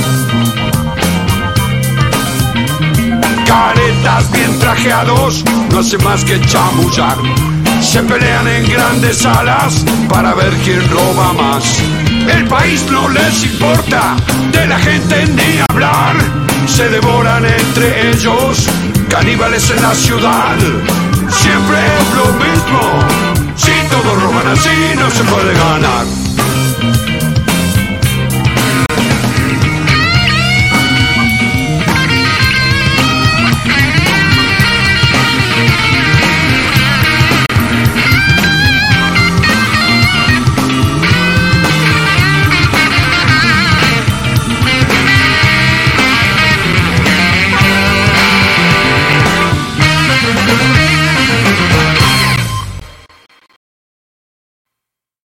[SPEAKER 4] Caretas bien trajeados no hacen más que chamullar. Se pelean en grandes salas para ver quién roba más. El país no les importa, de la gente ni hablar. Se devoran entre ellos, caníbales en la ciudad. Siempre es lo mismo, si todos roban así no se puede ganar.